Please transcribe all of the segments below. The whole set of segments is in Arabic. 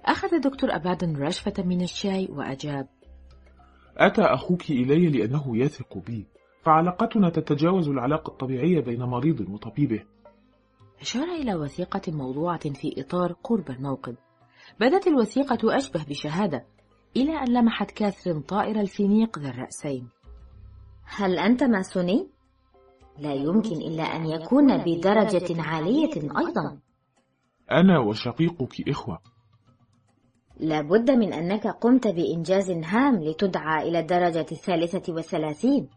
أخذ دكتور أبادن رشفة من الشاي وأجاب: أتى أخوك إلي لأنه يثق بي، فعلاقتنا تتجاوز العلاقة الطبيعية بين مريض وطبيبه. أشار إلى وثيقة موضوعة في إطار قرب الموقد. بدت الوثيقة أشبه بشهادة، إلى أن لمحت كاثرين طائر الفينيق ذا الرأسين. هل أنت ماسوني؟ لا يمكن إلا أن يكون بدرجة عالية أيضا. أنا وشقيقك إخوة. لابد من أنك قمت بإنجاز هام لتدعى إلى الدرجة 33.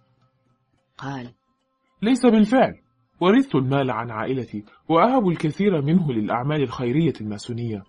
قال: ليس بالفعل، ورثت المال عن عائلتي وأهب الكثير منه للأعمال الخيرية الماسونية.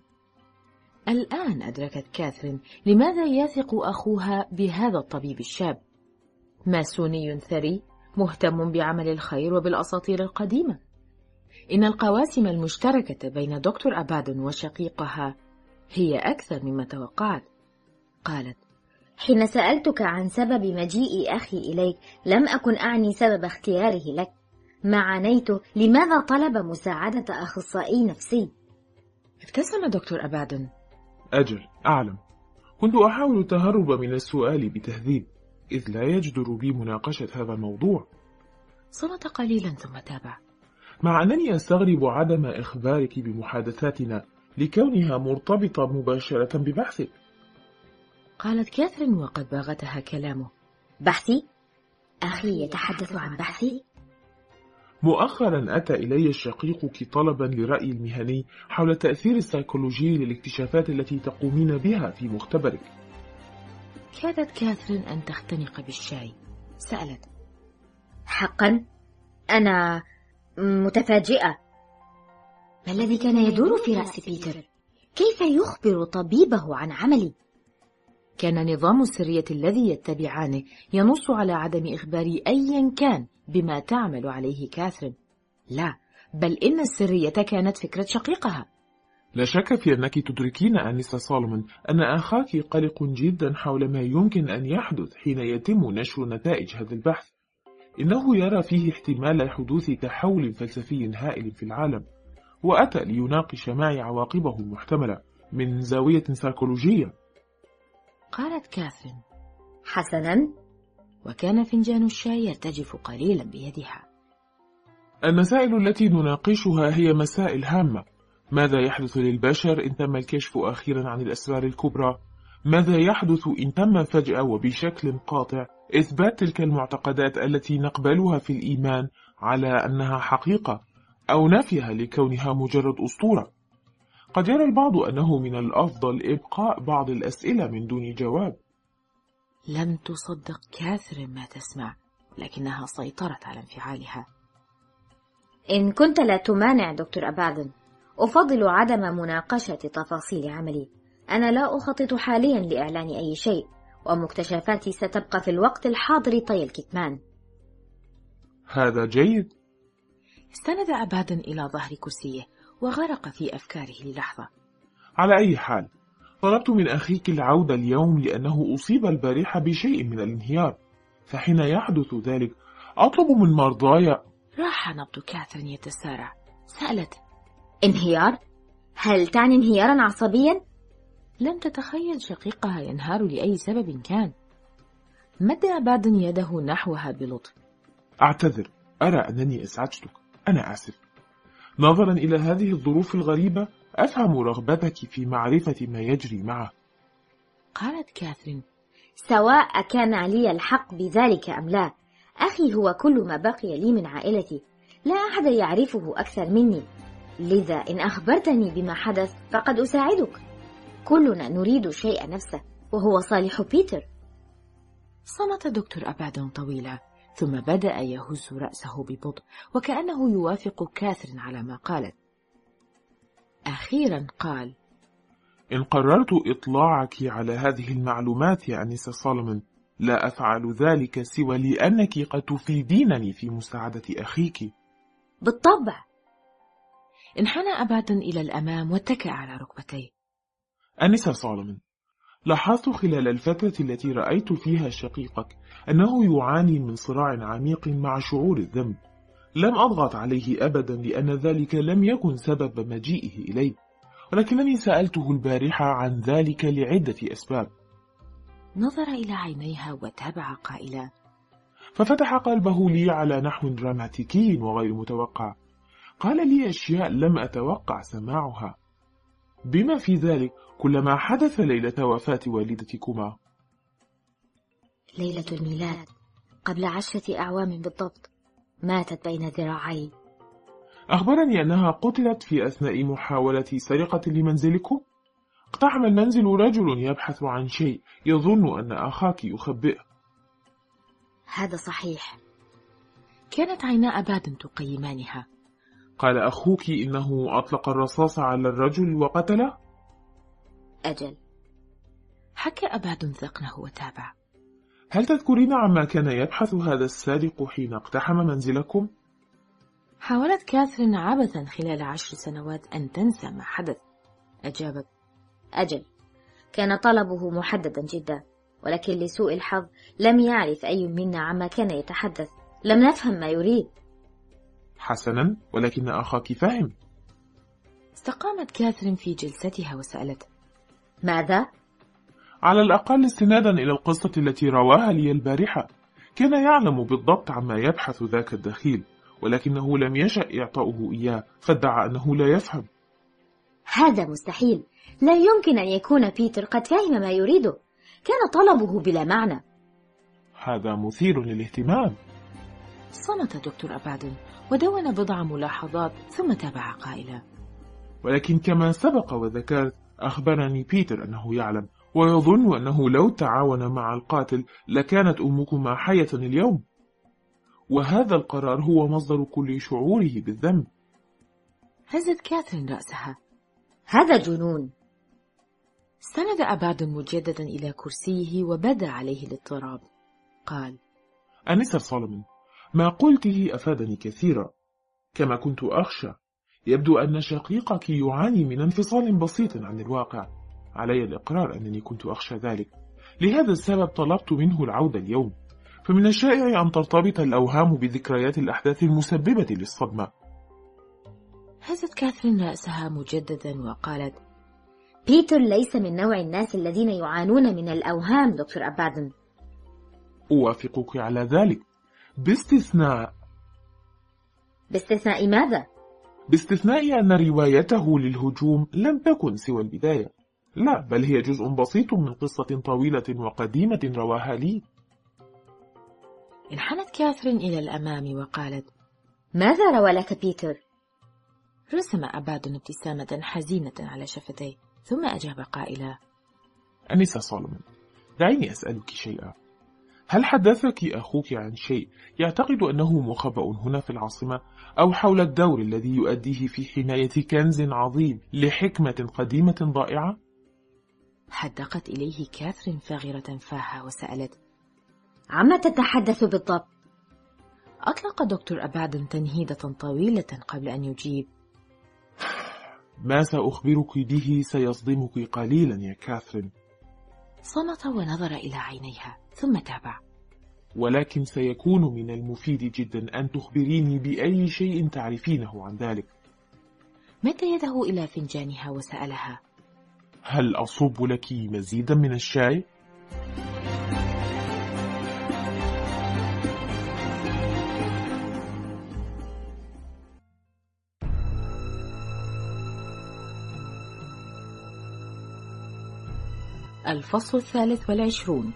الآن أدركت كاثرين لماذا يثق أخوها بهذا الطبيب الشاب. ماسوني ثري مهتم بعمل الخير وبالأساطير القديمة. إن القواسم المشتركة بين دكتور أبادن وشقيقها هي أكثر مما توقعت. قالت: حين سألتك عن سبب مجيء أخي إليك لم أكن أعني سبب اختياره لك، ما عنيته لماذا طلب مساعدة أخصائي نفسي. ابتسم دكتور أبادن: أجل، أعلم. كنت أحاول التهرب من السؤال بتهذيب، إذ لا يجدر بي مناقشة هذا الموضوع. صمت قليلا ثم تابع: مع أنني أستغرب عدم إخبارك بمحادثاتنا لكونها مرتبطة مباشرة ببحثك. قالت كاثرين وقد باغتها كلامه: بحثي؟ أخي يتحدث عن بحثي؟ مؤخرا أتى إلي شقيقك طلبا لرأيي المهني حول التأثير السيكولوجي للاكتشافات التي تقومين بها في مختبرك. كادت كاثرين أن تختنق بالشاي. سألت: حقا؟ أنا متفاجئة. ما الذي كان يدور في رأس بيتر؟ كيف يخبر طبيبه عن عملي؟ كان نظام السرية الذي يتبعانه ينص على عدم إخبار أيا كان بما تعمل عليه كاثرين. لا، بل إن السرية كانت فكرة شقيقها. لا شك في أنك تدركين أنسة سولومون أن أخاك قلق جدا حول ما يمكن أن يحدث حين يتم نشر نتائج هذا البحث. إنه يرى فيه احتمال حدوث تحول فلسفي هائل في العالم، وأتى ليناقش معي عواقبه المحتملة من زاوية سيكولوجية. قالت كاثرين: حسنا. وكان فنجان الشاي يرتجف قليلا بيدها. المسائل التي نناقشها هي مسائل هامة. ماذا يحدث للبشر إن تم الكشف أخيرا عن الأسرار الكبرى؟ ماذا يحدث إن تم فجأة وبشكل قاطع إثبات تلك المعتقدات التي نقبلها في الإيمان على أنها حقيقة، أو نفيها لكونها مجرد أسطورة؟ قد يرى البعض أنه من الأفضل إبقاء بعض الأسئلة من دون جواب. لم تصدق كاثرين ما تسمع، لكنها سيطرت على انفعالها. إن كنت لا تمانع دكتور أبادن، أفضل عدم مناقشة تفاصيل عملي. أنا لا أخطط حاليا لإعلان أي شيء، ومكتشفاتي ستبقى في الوقت الحاضر طي الكتمان. هذا جيد. استند أبادن إلى ظهر كرسيه وغرق في أفكاره للحظة. على أي حال، طلبت من أخيك العودة اليوم لأنه أصيب البارحة بشيء من الانهيار، فحين يحدث ذلك أطلب من مرضاي. راح نبض كاثرين يتسارع. سألت: انهيار؟ هل تعني انهيارا عصبيا؟ لم تتخيل شقيقها ينهار لأي سبب كان. مد أبادن يده نحوها بلطف. أعتذر، أرى أنني أزعجتك، أنا آسف. نظرا إلى هذه الظروف الغريبة أفهم رغبتك في معرفة ما يجري معه. قالت كاثرين: سواء كان لي الحق بذلك أم لا، أخي هو كل ما بقي لي من عائلتي، لا أحد يعرفه أكثر مني، لذا إن أخبرتني بما حدث فقد أساعدك. كلنا نريد شيء نفسه، وهو صالح بيتر. صمت دكتور أبادن طويلا، ثم بدأ يهز رأسه ببطء وكأنه يوافق كاثرين على ما قالت. أخيرا قال: إن قررت إطلاعك على هذه المعلومات يا أنسة سولومون، لا أفعل ذلك سوى لأنك قد تفيدينني في مساعدة أخيك. بالطبع. انحنى أبادن إلى الأمام واتكأ على ركبتيه. أنسة سولومون، لاحظت خلال الفترة التي رأيت فيها شقيقك أنه يعاني من صراع عميق مع شعور الذنب. لم أضغط عليه أبدا لأن ذلك لم يكن سبب مجيئه إلي، ولكنني سألته البارحة عن ذلك لعدة أسباب. نظر إلى عينيها وتابع قائلا: ففتح قلبه لي على نحو دراماتيكي وغير متوقع. قال لي أشياء لم أتوقع سماعها، بما في ذلك كل ما حدث ليلة وفاة والدتكما. ليلة الميلاد قبل 10 أعوام بالضبط، ماتت بين ذراعي. أخبرني أنها قتلت في أثناء محاولة سرقة لمنزلكم. اقتحم المنزل رجل يبحث عن شيء يظن أن أخاك يخبئه. هذا صحيح. كانت عينا أباد تقيمانها. قال أخوك إنه أطلق الرصاص على الرجل وقتله؟ أجل. حكى أباد ذقنه وتابع: هل تذكرين عما كان يبحث هذا السارق حين اقتحم منزلكم؟ حاولت كاثرين عبثا خلال 10 سنوات أن تنسى ما حدث. أجابت: أجل، كان طلبه محددا جدا، ولكن لسوء الحظ لم يعرف أي منا عما كان يتحدث. لم نفهم ما يريد. حسنا، ولكن أخاك فهم. استقامت كاثرين في جلستها وسألت: ماذا؟ على الأقل استنادا إلى القصة التي رواها لي البارحة، كان يعلم بالضبط عما يبحث ذاك الدخيل، ولكنه لم يشأ إعطاؤه إياه، فادعى أنه لا يفهم. هذا مستحيل. لا يمكن أن يكون بيتر قد فهم ما يريده. كان طلبه بلا معنى. هذا مثير للاهتمام. صمت دكتور أباد ودون بضع ملاحظات ثم تابع قائلا: ولكن كما سبق وذكرت، أخبرني بيتر أنه يعلم ويظن أنه لو تعاون مع القاتل لكانت أمكما حية اليوم، وهذا القرار هو مصدر كل شعوره بالذنب. هزت كاثرين رأسها. هذا جنون. استند أباد مجددا إلى كرسيه وبدا عليه الاضطراب. قال: أنسة سولومون، ما قلته أفادني كثيرا. كما كنت أخشى، يبدو أن شقيقك يعاني من انفصال بسيط عن الواقع. علي الإقرار أنني كنت أخشى ذلك، لهذا السبب طلبت منه العودة اليوم. فمن الشائع أن ترتبط الأوهام بذكريات الأحداث المسببة للصدمة. هزت كاثرين رأسها مجددا وقالت: بيتر ليس من نوع الناس الذين يعانون من الأوهام دكتور أبادن. أوافقك على ذلك، باستثناء ماذا؟ باستثناء أن روايته للهجوم لم تكن سوى البداية. لا، بل هي جزء بسيط من قصة طويلة وقديمة رواها لي. انحنت كاثرين إلى الأمام وقالت: ماذا روى لك بيتر؟ رسم أباد ابتسامة حزينة على شفتيه ثم أجاب قائلا: أنسة سولومون، دعيني أسألك شيئا. هل حدثك أخوك عن شيء يعتقد أنه مخبأ هنا في العاصمة، أو حول الدور الذي يؤديه في حماية كنز عظيم لحكمة قديمة ضائعة؟ حدقت إليه كاثرين فاغرة فاها وسألت: عما تتحدث بالضبط؟ أطلق دكتور أباد تنهيدة طويلة قبل أن يجيب: ما سأخبرك به سيصدمك قليلا يا كاثرين. صمت ونظر إلى عينيها ثم تابع: ولكن سيكون من المفيد جدا أن تخبريني بأي شيء تعرفينه عن ذلك. مد يده إلى فنجانها وسألها: هل أصب لك مزيدا من الشاي؟ الفصل 23.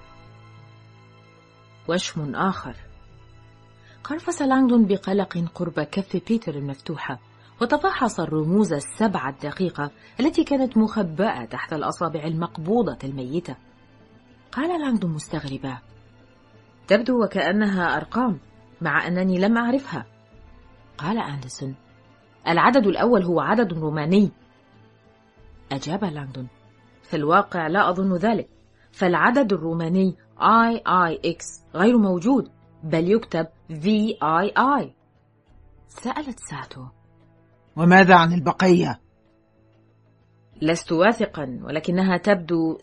وشم آخر. قرفص لانغدون بقلق قرب كف بيتر المفتوحة، وتفحص الرموز 7 الدقيقة التي كانت مخبأة تحت الأصابع المقبوضة الميتة. قال لانغدون مستغربا: تبدو وكأنها أرقام، مع أنني لم أعرفها. قال أندرسون: العدد الأول هو عدد روماني. أجاب لانغدون: في الواقع لا أظن ذلك، فالعدد الروماني IIX غير موجود، بل يكتب VII. سألت ساتو: وماذا عن البقية؟ لست واثقا، ولكنها تبدو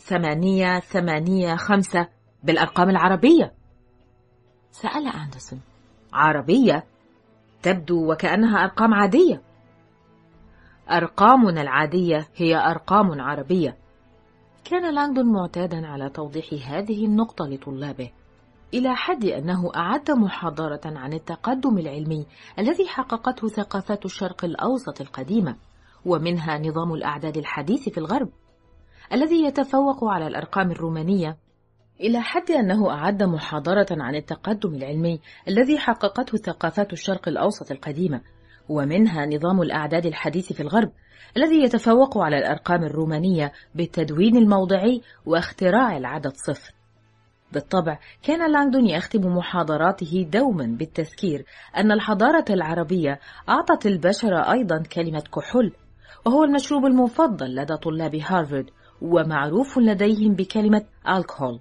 885 بالأرقام العربية. سأل أندرسون: عربية؟ تبدو وكأنها أرقام عادية. أرقامنا العادية هي أرقام عربية. كان لانغدون معتادا على توضيح هذه النقطة لطلابه، إلى حد أنه أعد محاضرة عن التقدم العلمي الذي حققته ثقافات الشرق الأوسط القديمة، ومنها نظام الأعداد الحديث في الغرب الذي يتفوق على الأرقام الرومانية. إلى حد أنه أعد محاضرة عن التقدم العلمي الذي حققته ثقافات الشرق الأوسط القديمة، ومنها نظام الأعداد الحديث في الغرب الذي يتفوق على الأرقام الرومانية بالتدوين الموضعي واختراع العدد صفر. بالطبع كان لانغدون يختم محاضراته دوما بالتذكير أن الحضارة العربية أعطت البشر أيضا كلمة كحول، وهو المشروب المفضل لدى طلاب هارفارد ومعروف لديهم بكلمة الكحول.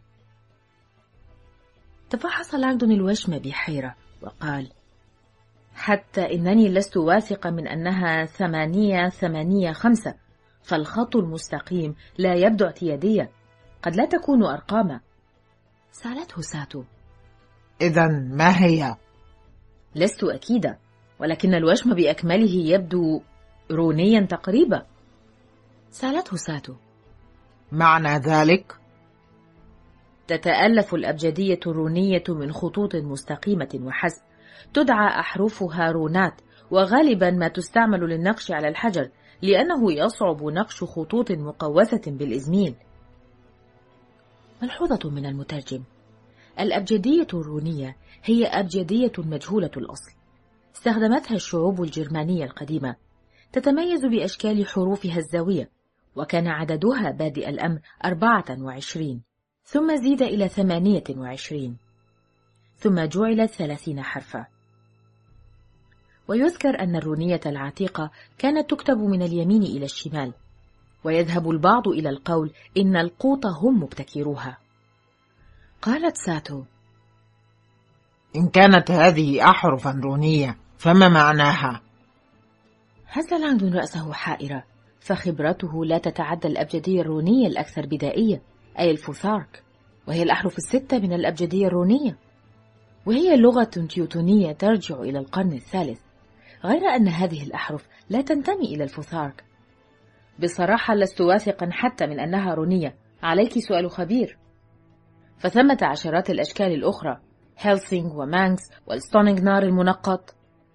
تفحص لانغدون الوشم بحيرة وقال: حتى إنني لست واثقا من أنها 885، فالخط المستقيم لا يبدو اعتياديا، قد لا تكون أرقاما. سألته ساتو: إذن ما هي؟ لست أكيدا، ولكن الوشم بأكمله يبدو رونيا تقريبا. سألته ساتو: معنى ذلك؟ تتألف الأبجدية الرونية من خطوط مستقيمة وحسب، تدعى أحرفها رونات، وغالبا ما تستعمل للنقش على الحجر لأنه يصعب نقش خطوط مقوسة بالإزميل. ملحوظة من المترجم: الأبجدية الرونية هي أبجدية مجهولة الأصل، استخدمتها الشعوب الجرمانية القديمة، تتميز بأشكال حروفها الزاوية، وكان عددها بادئ الأمر 24، ثم زيد إلى 28، ثم جعلت 30 حرفا. ويذكر أن الرونية العتيقة كانت تكتب من اليمين إلى الشمال، ويذهب البعض إلى القول إن القوط هم مبتكروها. قالت ساتو: إن كانت هذه أحرفا رونية فما معناها؟ هز لانغدون رأسه حائرة، فخبرته لا تتعدى الأبجدية الرونية الأكثر بدائية، أي الفوثارك، وهي الأحرف الستة من الأبجدية الرونية، وهي لغة تيوتونية ترجع إلى القرن الثالث، غير أن هذه الأحرف لا تنتمي إلى الفوثارك. بصراحة لست واثقا حتى من أنها رونية، عليك سؤال خبير. فثمة عشرات الأشكال الأخرى، هيلسينغ ومانكس والستونينغنار المنقط.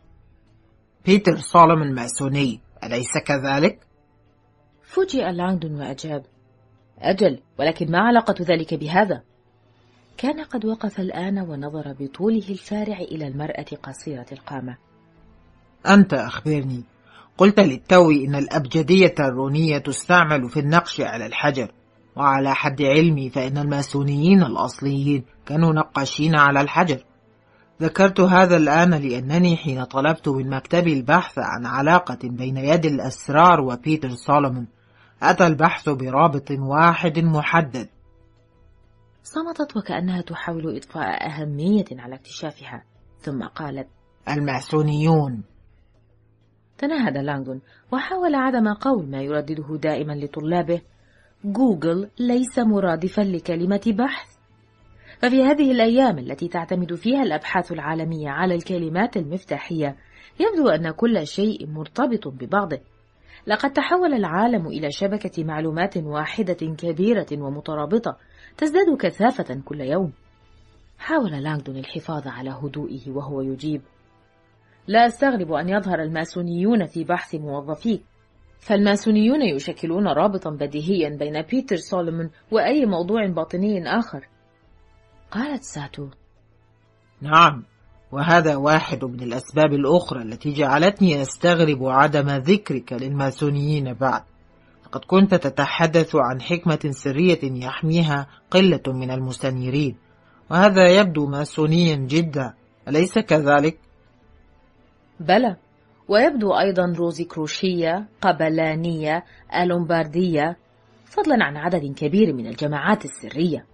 بيتر سولومون ماسوني، أليس كذلك؟ فوجئ لانغدون وأجاب: أجل، ولكن ما علاقة ذلك بهذا؟ كان قد وقف الآن ونظر بطوله الفارع إلى المرأة قصيرة القامة. أنت أخبرني، قلت للتو إن الأبجدية الرونية تستعمل في النقش على الحجر، وعلى حد علمي فإن الماسونيين الأصليين كانوا نقاشين على الحجر. ذكرت هذا الآن لأنني حين طلبت من مكتبي البحث عن علاقة بين يد الأسرار وبيتر سولومون أتى البحث برابط واحد محدد. صمتت وكأنها تحاول إضفاء أهمية على اكتشافها، ثم قالت: الماسونيون. تنهد لانغدون وحاول عدم قول ما يردده دائما لطلابه: جوجل ليس مرادفا لكلمة بحث. ففي هذه الأيام التي تعتمد فيها الأبحاث العالمية على الكلمات المفتاحية، يبدو أن كل شيء مرتبط ببعضه. لقد تحول العالم إلى شبكة معلومات واحدة كبيرة ومترابطة تزداد كثافة كل يوم. حاول لانغدون الحفاظ على هدوئه وهو يجيب: لا أستغرب أن يظهر الماسونيون في بحث موظفيك، فالماسونيون يشكلون رابطا بديهيا بين بيتر سولومون وأي موضوع باطني آخر. قالت ساتو: نعم، وهذا واحد من الأسباب الأخرى التي جعلتني أستغرب عدم ذكرك للماسونيين بعد. لقد كنت تتحدث عن حكمة سرية يحميها قلة من المستنيرين، وهذا يبدو ماسونيا جدا، أليس كذلك؟ بلى، ويبدو أيضا روزيكروشية، قبلانية، ألومباردية، فضلا عن عدد كبير من الجماعات السرية.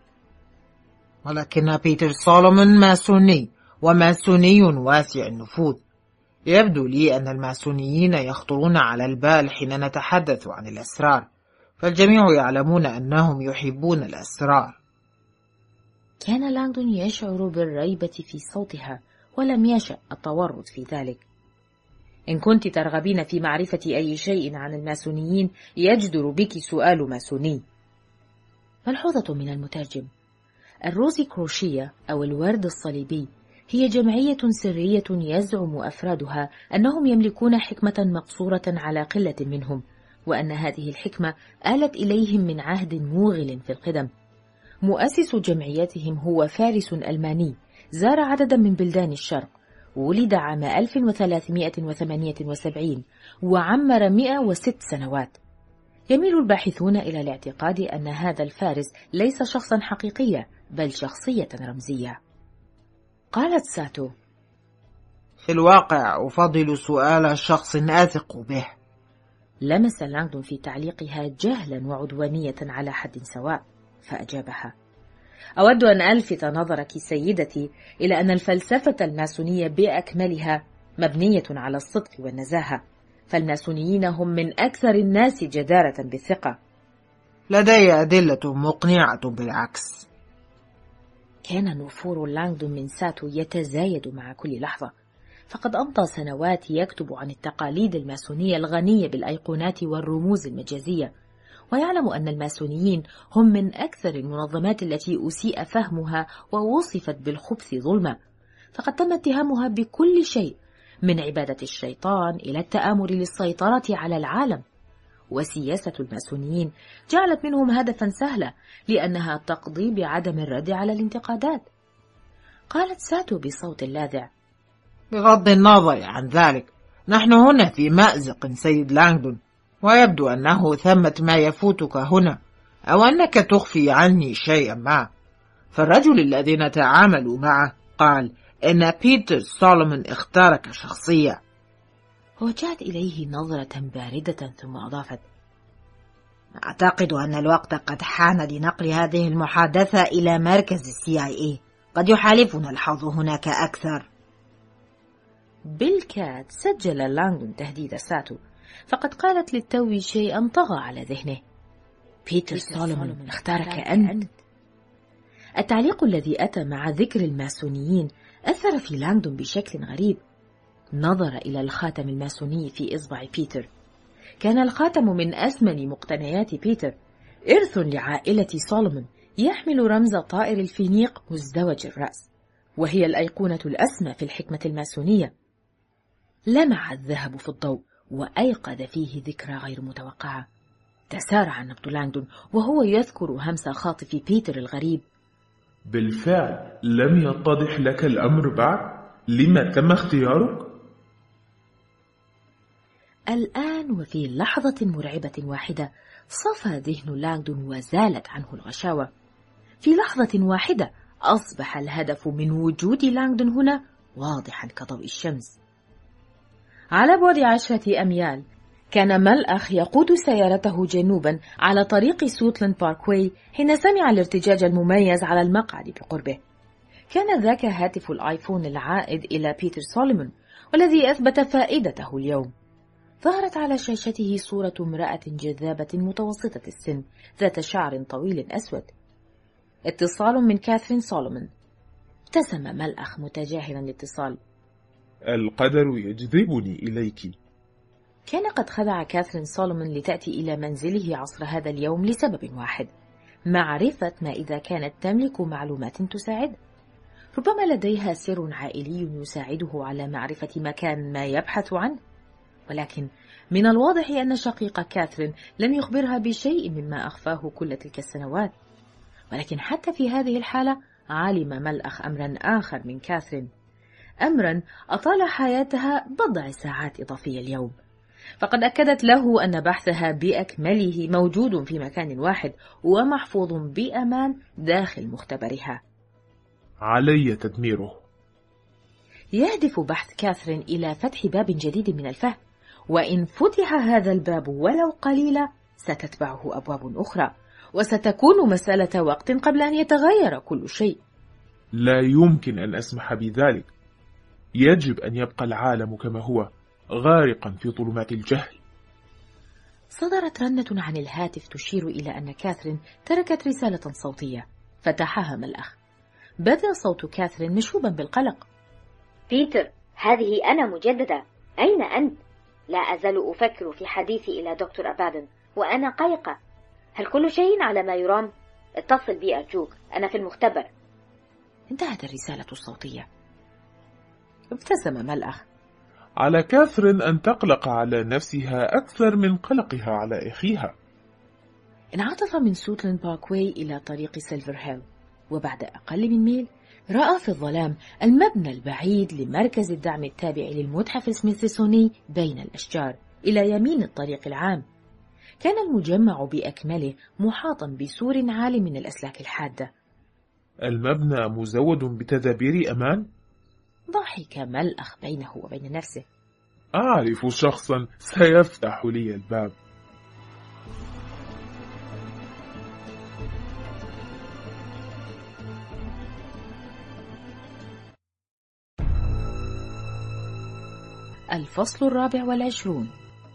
ولكن بيتر سولومون ماسوني، وماسوني واسع النفوذ. يبدو لي أن الماسونيين يخطرون على البال حين نتحدث عن الأسرار، فالجميع يعلمون أنهم يحبون الأسرار. كان لانغدون يشعر بالريبة في صوتها، ولم يشأ التورط في ذلك. إن كنت ترغبين في معرفة أي شيء عن الماسونيين يجدر بك سؤال ماسوني. ملحوظة من المترجم: الروزي كروشية أو الورد الصليبي هي جمعية سرية يزعم أفرادها أنهم يملكون حكمة مقصورة على قلة منهم، وأن هذه الحكمة آلت إليهم من عهد موغل في القدم. مؤسس جمعيتهم هو فارس ألماني زار عددا من بلدان الشرق، ولد عام 1378 وعمر 106 سنوات. يميل الباحثون إلى الاعتقاد أن هذا الفارس ليس شخصا حقيقيا بل شخصية رمزية. قالت ساتو: في الواقع أفضل سؤال شخص أثق به. لمس لانغدون في تعليقها جهلا وعدوانية على حد سواء، فأجابها: أود أن ألفت نظرك سيدتي إلى أن الفلسفة الماسونية بأكملها مبنية على الصدق والنزاهة، فالماسونيين هم من أكثر الناس جدارة بالثقة. لدي أدلة مقنعة بالعكس. كان نفور لانغدون من ساتو يتزايد مع كل لحظة، فقد أمضى سنوات يكتب عن التقاليد الماسونية الغنية بالأيقونات والرموز المجازية، ويعلم أن الماسونيين هم من أكثر المنظمات التي أسيء فهمها ووصفت بالخبث ظلما، فقد تم اتهامها بكل شيء من عبادة الشيطان إلى التآمر للسيطرة على العالم. وسياسة الماسونيين جعلت منهم هدفا سهلا لأنها تقضي بعدم الرد على الانتقادات. قالت ساتو بصوت لاذع: بغض النظر عن ذلك، نحن هنا في مأزق سيد لانغدون، ويبدو أنه ثمة ما يفوتك هنا، أو أنك تخفي عني شيئا ما. فالرجل الذي نتعامل معه قال إن بيتر سولومون اختارك شخصيا. وجهت إليه نظرة باردة ثم أضافت: أعتقد أن الوقت قد حان لنقل هذه المحادثة إلى مركز CIA، قد يحالفنا الحظ هناك أكثر. بالكاد سجل لانغدون تهديد ساتو، فقد قالت للتو شيئا طغى على ذهنه: بيتر سولومون اختارك أنت. التعليق الذي أتى مع ذكر الماسونيين أثر في لانغدون بشكل غريب. نظر إلى الخاتم الماسوني في إصبع بيتر. كان الخاتم من أثمن مقتنيات بيتر، إرث لعائلة سولومون، يحمل رمز طائر الفينيق مزدوج الرأس، وهي الأيقونة الأسمى في الحكمة الماسونية. لمع الذهب في الضوء وأيقظ فيه ذكرى غير متوقعة. تسارع نبض لانغدون وهو يذكر همس خاطف بيتر الغريب: بالفعل لم يتضح لك الأمر بعد؟ لما تم اختيارك؟ الآن وفي لحظة مرعبة واحدة صفى ذهن لانغدون وزالت عنه الغشاوة. في لحظة واحدة أصبح الهدف من وجود لانغدون هنا واضحا كضوء الشمس. على بعد 10 أميال كان ملأخ يقود سيارته جنوبا على طريق سوتلاند باركواي حين سمع الارتجاج المميز على المقعد بقربه. كان ذاك هاتف الآيفون العائد إلى بيتر سولومون، والذي أثبت فائدته اليوم. ظهرت على شاشته صورة امرأة جذابة متوسطة السن ذات شعر طويل أسود. اتصال من كاثرين سولومون. ابتسم ملأخ متجاهلا الاتصال. القدر يجذبني إليك. كان قد خدع كاثرين سولومون لتأتي إلى منزله عصر هذا اليوم لسبب واحد: معرفة ما إذا كانت تملك معلومات تساعد. ربما لديها سر عائلي يساعده على معرفة مكان ما يبحث عنه، ولكن من الواضح أن شقيق كاثرين لم يخبرها بشيء مما أخفاه كل تلك السنوات. ولكن حتى في هذه الحالة علم ملأخ أمرا آخر من كاثرين، أمرا أطال حياتها بضع ساعات إضافية اليوم. فقد أكدت له أن بحثها بأكمله موجود في مكان واحد ومحفوظ بأمان داخل مختبرها. علي تدميره. يهدف بحث كاثرين إلى فتح باب جديد من الفهم، وإن فتح هذا الباب ولو قليلا ستتبعه أبواب أخرى، وستكون مسألة وقت قبل أن يتغير كل شيء. لا يمكن أن أسمح بذلك. يجب أن يبقى العالم كما هو، غارقا في ظلمات الجهل. صدرت رنة عن الهاتف تشير إلى أن كاثرين تركت رسالة صوتية. فتحها ملأخ. بدا صوت كاثرين مشوبا بالقلق. بيتر، هذه أنا مجددا. أين أنت؟ لا أزال أفكر في حديثي إلى دكتور أبادن وأنا قلقة. هل كل شيء على ما يرام؟ اتصل بي أرجوك، أنا في المختبر. انتهت الرسالة الصوتية. ابتسم ملأخ. على كاثرين أن تقلق على نفسها أكثر من قلقها على أخيها. انعطف من سوتلاند باركواي إلى طريق سيلفر هيل، وبعد أقل من ميل رأى في الظلام المبنى البعيد لمركز الدعم التابع للمتحف السميثسوني بين الأشجار إلى يمين الطريق العام. كان المجمع بأكمله محاطا بسور عال من الأسلاك الحادة. المبنى مزود بتدابير أمان؟ ضحك ملأخ بينه وبين نفسه. أعرف شخصا سيفتح لي الباب. الفصل 24.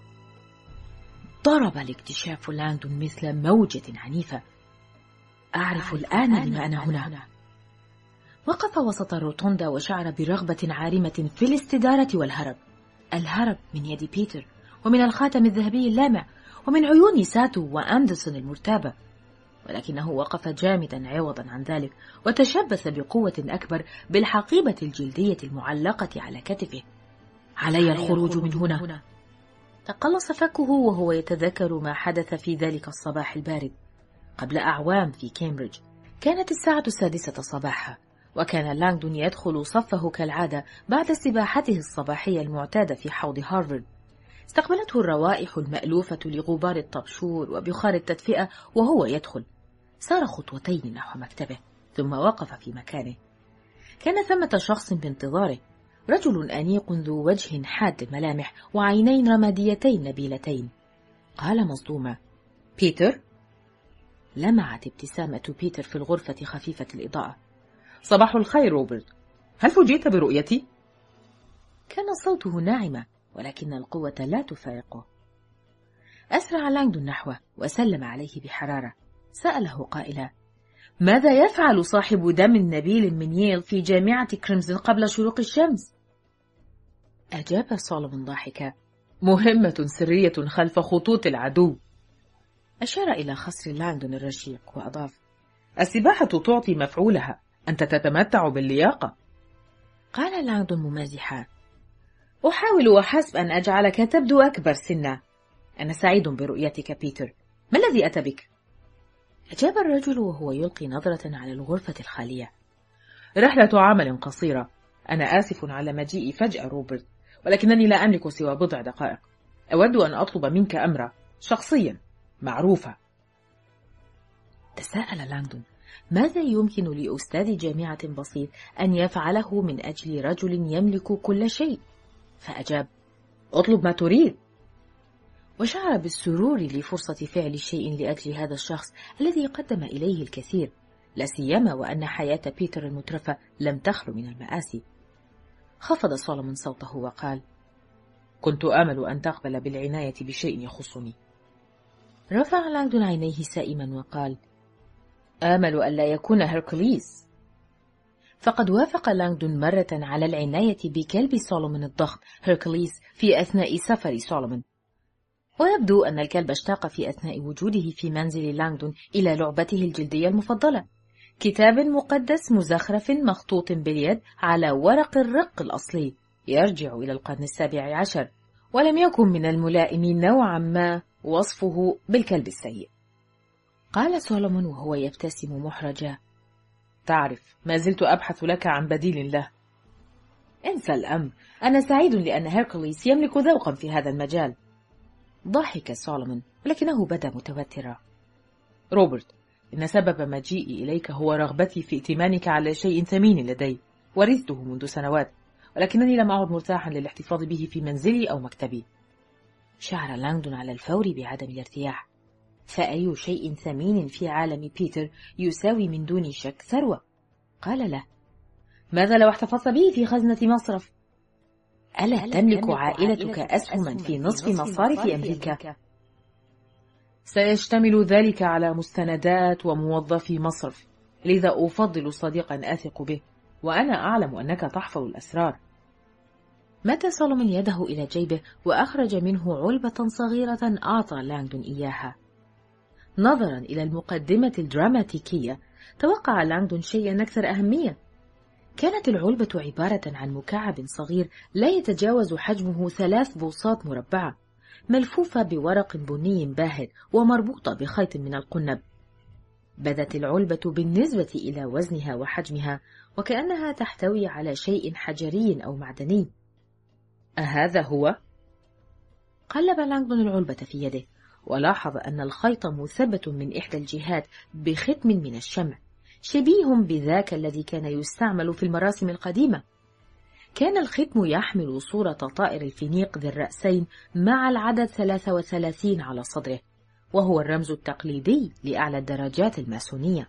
ضرب الاكتشاف لانغدون مثل موجة عنيفة. أعرف الآن لما أنا هنا. وقف وسط الروتوندا وشعر برغبة عارمة في الاستدارة والهرب. الهرب من يد بيتر، ومن الخاتم الذهبي اللامع، ومن عيون ساتو وأندرسون المرتابة. ولكنه وقف جامدا عوضا عن ذلك، وتشبث بقوة أكبر بالحقيبة الجلدية المعلقة على كتفه. علي الخروج من هنا. تقلص فكه وهو يتذكر ما حدث في ذلك الصباح البارد قبل أعوام في كامبريدج. كانت الساعة 6 صباحا، وكان لانغدون يدخل صفه كالعادة بعد سباحته الصباحية المعتادة في حوض هارفارد. استقبلته الروائح المألوفة لغبار الطبشور وبخار التدفئة وهو يدخل. سار خطوتين نحو مكتبه ثم وقف في مكانه. كان ثمة شخص بانتظاره، رجل أنيق ذو وجه حاد الملامح وعينين رماديتين نبيلتين. قال مصدومة: بيتر؟ لمعت ابتسامة بيتر في الغرفة خفيفة الإضاءة. صباح الخير روبرت، هل فوجئت برؤيتي؟ كان صوته ناعمة ولكن القوة لا تفارقه. أسرع لانغدون نحوه وسلم عليه بحرارة. سأله قائلا: ماذا يفعل صاحب دم نبيل من ييل في جامعة كريمزون قبل شروق الشمس؟ أجاب سولومون ضاحكا: مهمة سرية خلف خطوط العدو. أشار إلى خصر لانغدون الرشيق وأضاف: السباحة تعطي مفعولها، أنت تتمتع باللياقة. قال لانغدون ممازحا: أحاول وحسب أن أجعلك تبدو أكبر سنا. أنا سعيد برؤيتك بيتر، ما الذي أتى بك؟ أجاب الرجل وهو يلقي نظرة على الغرفة الخالية: رحلة عمل قصيرة. أنا آسف على مجيئي فجأة روبرت، ولكنني لا أملك سوى بضع دقائق. أود أن أطلب منك أمرا شخصيا معروفا. تساءل لانغدون: ماذا يمكن لأستاذ جامعة بسيط أن يفعله من أجل رجل يملك كل شيء؟ فأجاب: أطلب ما تريد. وشعر بالسرور لفرصة فعل شيء لأجل هذا الشخص الذي قدم إليه الكثير، لا سيما وأن حياة بيتر المترفة لم تخلو من المآسي. خفض سولومون صوته وقال: كنت آمل أن تقبل بالعناية بشيء يخصني. رفع لانغدون عينيه سائما وقال: آمل ألا يكون هيركوليس. فقد وافق لانغدون مرة على العناية بكلب سولومون الضخم هيركوليس في أثناء سفر سولومون، ويبدو أن الكلب اشتاق في أثناء وجوده في منزل لانغدون إلى لعبته الجلدية المفضلة، كتاب مقدس مزخرف مخطوط باليد على ورق الرق الأصلي يرجع إلى القرن 17، ولم يكن من الملائم نوعا ما وصفه بالكلب السيء. قال سولومون وهو يبتسم محرجا: تعرف، ما زلت أبحث لك عن بديل له. انسى الأمر، أنا سعيد لأن هيركوليس يملك ذوقا في هذا المجال. ضحك سولومون ولكنه بدا متوترا. روبرت، إن سبب مجيئي إليك هو رغبتي في ائتمانك على شيء ثمين لدي، ورثته منذ سنوات، ولكنني لم أعد مرتاحا للاحتفاظ به في منزلي أو مكتبي. شعر لانغدون على الفور بعدم الارتياح. فأي شيء ثمين في عالم بيتر يساوي من دون شك ثروة؟ قال له: ماذا لو احتفظت به في خزنة مصرف؟ ألا تملك عائلتك أسهما في نصف مصارف أمريكا؟ سيشتمل ذلك على مستندات وموظفي مصرف، لذا أفضل صديقا أثق به، وأنا أعلم أنك تحفظ الأسرار. مد سولومون يده إلى جيبه وأخرج منه علبة صغيرة أعطى لانغدون إياها. نظرا إلى المقدمة الدراماتيكية، توقع لانغدون شيئا أكثر أهمية. كانت العلبة عبارة عن مكعب صغير لا يتجاوز حجمه 3 بوصات مربعة، ملفوفة بورق بني باهت ومربوطة بخيط من القنب. بدت العلبة بالنسبة إلى وزنها وحجمها وكأنها تحتوي على شيء حجري أو معدني. أهذا هو؟ قلب لانغدون العلبة في يده ولاحظ أن الخيط مثبت من إحدى الجهات بختم من الشمع، شبيه بذاك الذي كان يستعمل في المراسم القديمة. كان الختم يحمل صورة طائر الفينيق ذي الرأسين مع العدد 33 على صدره، وهو الرمز التقليدي لأعلى الدرجات الماسونية.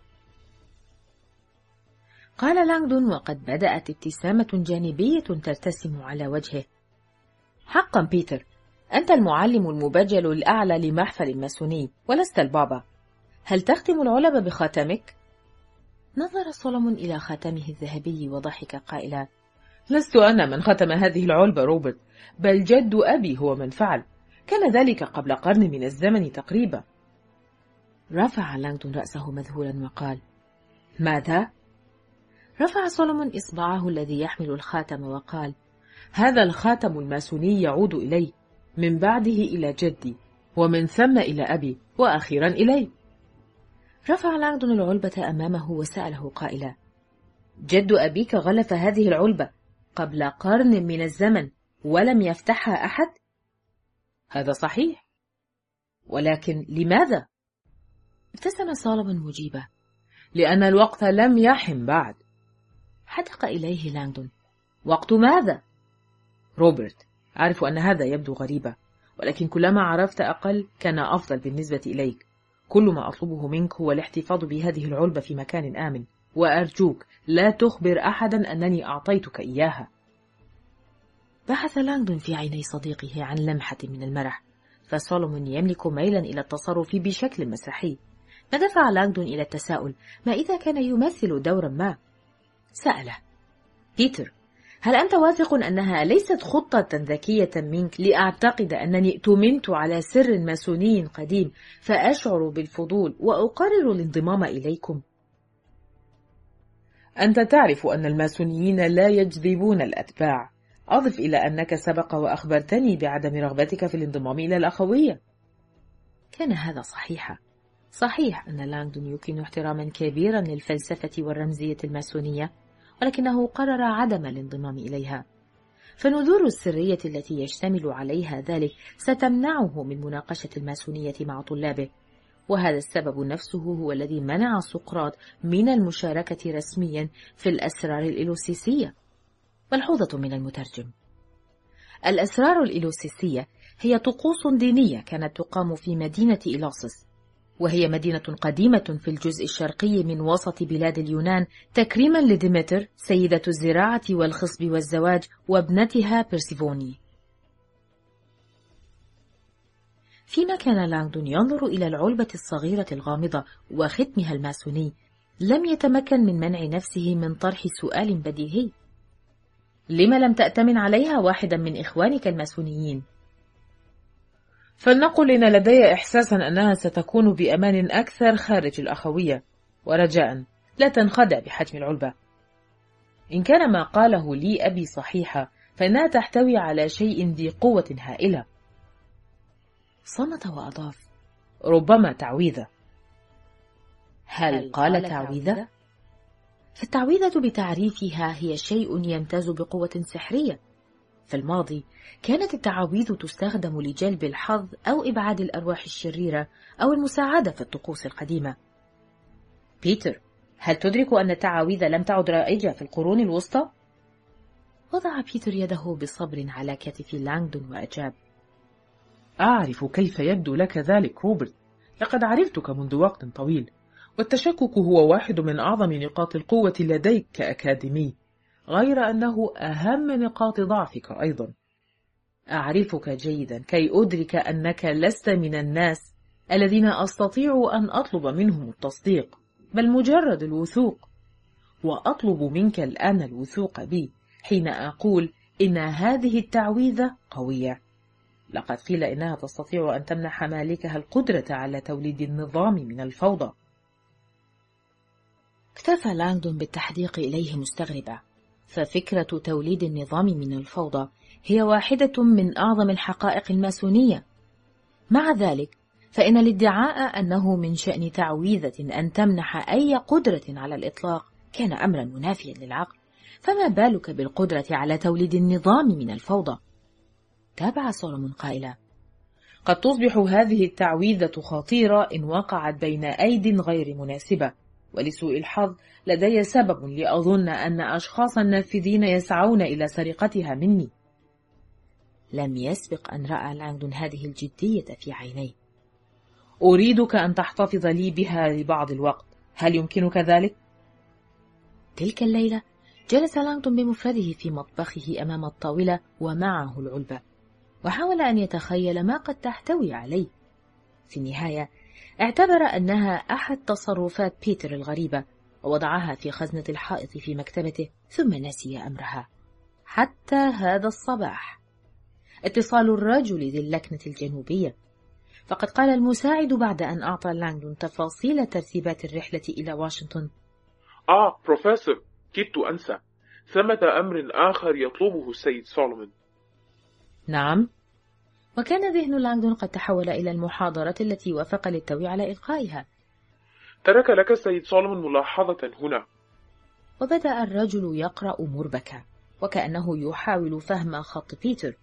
قال لانغدون وقد بدأت ابتسامة جانبية ترتسم على وجهه: حقا بيتر، أنت المعلم المبجل الأعلى لمحفل ماسوني ولست البابا. هل تختم العلب بخاتمك؟ نظر سولومون إلى خاتمه الذهبي وضحك قائلا: لست أنا من ختم هذه العلبة روبرت، بل جد أبي هو من فعل. كان ذلك قبل قرن من الزمن تقريبا. رفع لانغدون رأسه مذهولا وقال: ماذا؟ رفع سولومون إصبعه الذي يحمل الخاتم وقال: هذا الخاتم الماسوني يعود إلي، من بعده إلى جدي، ومن ثم إلى أبي، وأخيرا إلي. رفع لانغدون العلبة أمامه وسأله قائلا: جد أبيك غلف هذه العلبة قبل قرن من الزمن ولم يفتحها أحد؟ هذا صحيح. ولكن لماذا؟ ابتسم سولومون مجيبا: لأن الوقت لم يحن بعد. حدق إليه لانغدون: وقت ماذا؟ روبرت، أعرف أن هذا يبدو غريبا، ولكن كلما عرفت أقل كان أفضل بالنسبة إليك. كل ما أطلبه منك هو الاحتفاظ بهذه العلبة في مكان آمن، وأرجوك لا تخبر أحدا أنني أعطيتك إياها. بحث لانغدون في عيني صديقه عن لمحة من المرح، فسولومون يملك ميلا إلى التصرف بشكل مسرحي. ما دفع لانغدون إلى التساؤل: ما إذا كان يمثل دورا ما؟ سأله: بيتر، هل أنت واثق أنها ليست خطة ذكية منك لأعتقد أنني ائتمنت على سر ماسوني قديم فأشعر بالفضول وأقرر الانضمام إليكم؟ أنت تعرف أن الماسونيين لا يجذبون الأتباع. أضف إلى أنك سبق وأخبرتني بعدم رغبتك في الانضمام إلى الأخوية. كان هذا صحيحا. صحيح أن لانغدون يمكن احتراما كبيرا للفلسفة والرمزية الماسونية، ولكنه قرر عدم الانضمام إليها، فنذور السرية التي يشتمل عليها ذلك ستمنعه من مناقشة الماسونية مع طلابه، وهذا السبب نفسه هو الذي منع سقراط من المشاركة رسميا في الأسرار الإلوسيسية. ملحوظة من المترجم: الأسرار الإلوسيسية هي طقوس دينية كانت تقام في مدينة إيلوسس، وهي مدينة قديمة في الجزء الشرقي من وسط بلاد اليونان، تكريما لديمتر سيدة الزراعة والخصب والزواج وابنتها بيرسيفوني. فيما كان لانغدون ينظر إلى العلبة الصغيرة الغامضة وختمها الماسوني، لم يتمكن من منع نفسه من طرح سؤال بديهي: لما لم تأتمن عليها واحدا من إخوانك الماسونيين؟ فلنقل إن لدي إحساسا أنها ستكون بأمان أكثر خارج الأخوية، ورجاء لا تنخدع بحجم العلبة. إن كان ما قاله لي أبي صحيحا فإنها تحتوي على شيء ذي قوة هائلة. صمت وأضاف: ربما تعويذة. هل قال تعويذة؟ فالتعويذة بتعريفها هي شيء يمتاز بقوة سحرية. في الماضي كانت التعاويذ تستخدم لجلب الحظ أو إبعاد الأرواح الشريرة أو المساعدة في الطقوس القديمة. بيتر، هل تدرك أن التعاويذ لم تعد رائجة في القرون الوسطى؟ وضع بيتر يده بصبر على كتف لانغدون وأجاب: أعرف كيف يبدو لك ذلك روبرت، لقد عرفتك منذ وقت طويل، والتشكك هو واحد من أعظم نقاط القوة لديك كأكاديمي، غير أنه أهم نقاط ضعفك أيضا. أعرفك جيدا كي أدرك أنك لست من الناس الذين أستطيع أن أطلب منهم التصديق، بل مجرد الوثوق. وأطلب منك الآن الوثوق بي حين أقول إن هذه التعويذة قوية. لقد قيل إنها تستطيع أن تمنح مالكها القدرة على توليد النظام من الفوضى. اكتفى لانغدون بالتحديق إليه مستغربا، ففكرة توليد النظام من الفوضى هي واحدة من أعظم الحقائق الماسونية. مع ذلك فإن الادعاء أنه من شأن تعويذة أن تمنح أي قدرة على الإطلاق كان أمرا منافيا للعقل، فما بالك بالقدرة على توليد النظام من الفوضى؟ تابع سولومون قائلا: قد تصبح هذه التعويذة خطيرة إن وقعت بين أيد غير مناسبة، ولسوء الحظ لدي سبب لأظن أن أشخاصا نافذين يسعون إلى سرقتها مني. لم يسبق أن رأى لانغدون هذه الجدية في عينيه. أريدك أن تحتفظ لي بها لبعض الوقت، هل يمكنك ذلك؟ تلك الليلة جلس لانغدون بمفرده في مطبخه أمام الطاولة ومعه العلبة، وحاول أن يتخيل ما قد تحتوي عليه. في النهاية اعتبر أنها أحد تصرفات بيتر الغريبة، ووضعها في خزنة الحائط في مكتبته، ثم نسي أمرها حتى هذا الصباح. اتصال الرجل ذي اللكنة الجنوبية، فقد قال المساعد بعد أن أعطى لانغدون تفاصيل ترتيبات الرحلة إلى واشنطن: بروفيسور، كدت أنسى، ثمة أمر آخر يطلبه السيد سولومون. نعم. وكان ذهن لانغدون قد تحول إلى المحاضرة التي وافق للتو على إلقائها. ترك لك السيد سولومون ملاحظة هنا. وبدأ الرجل يقرأ مربكا وكأنه يحاول فهم خط بيتر.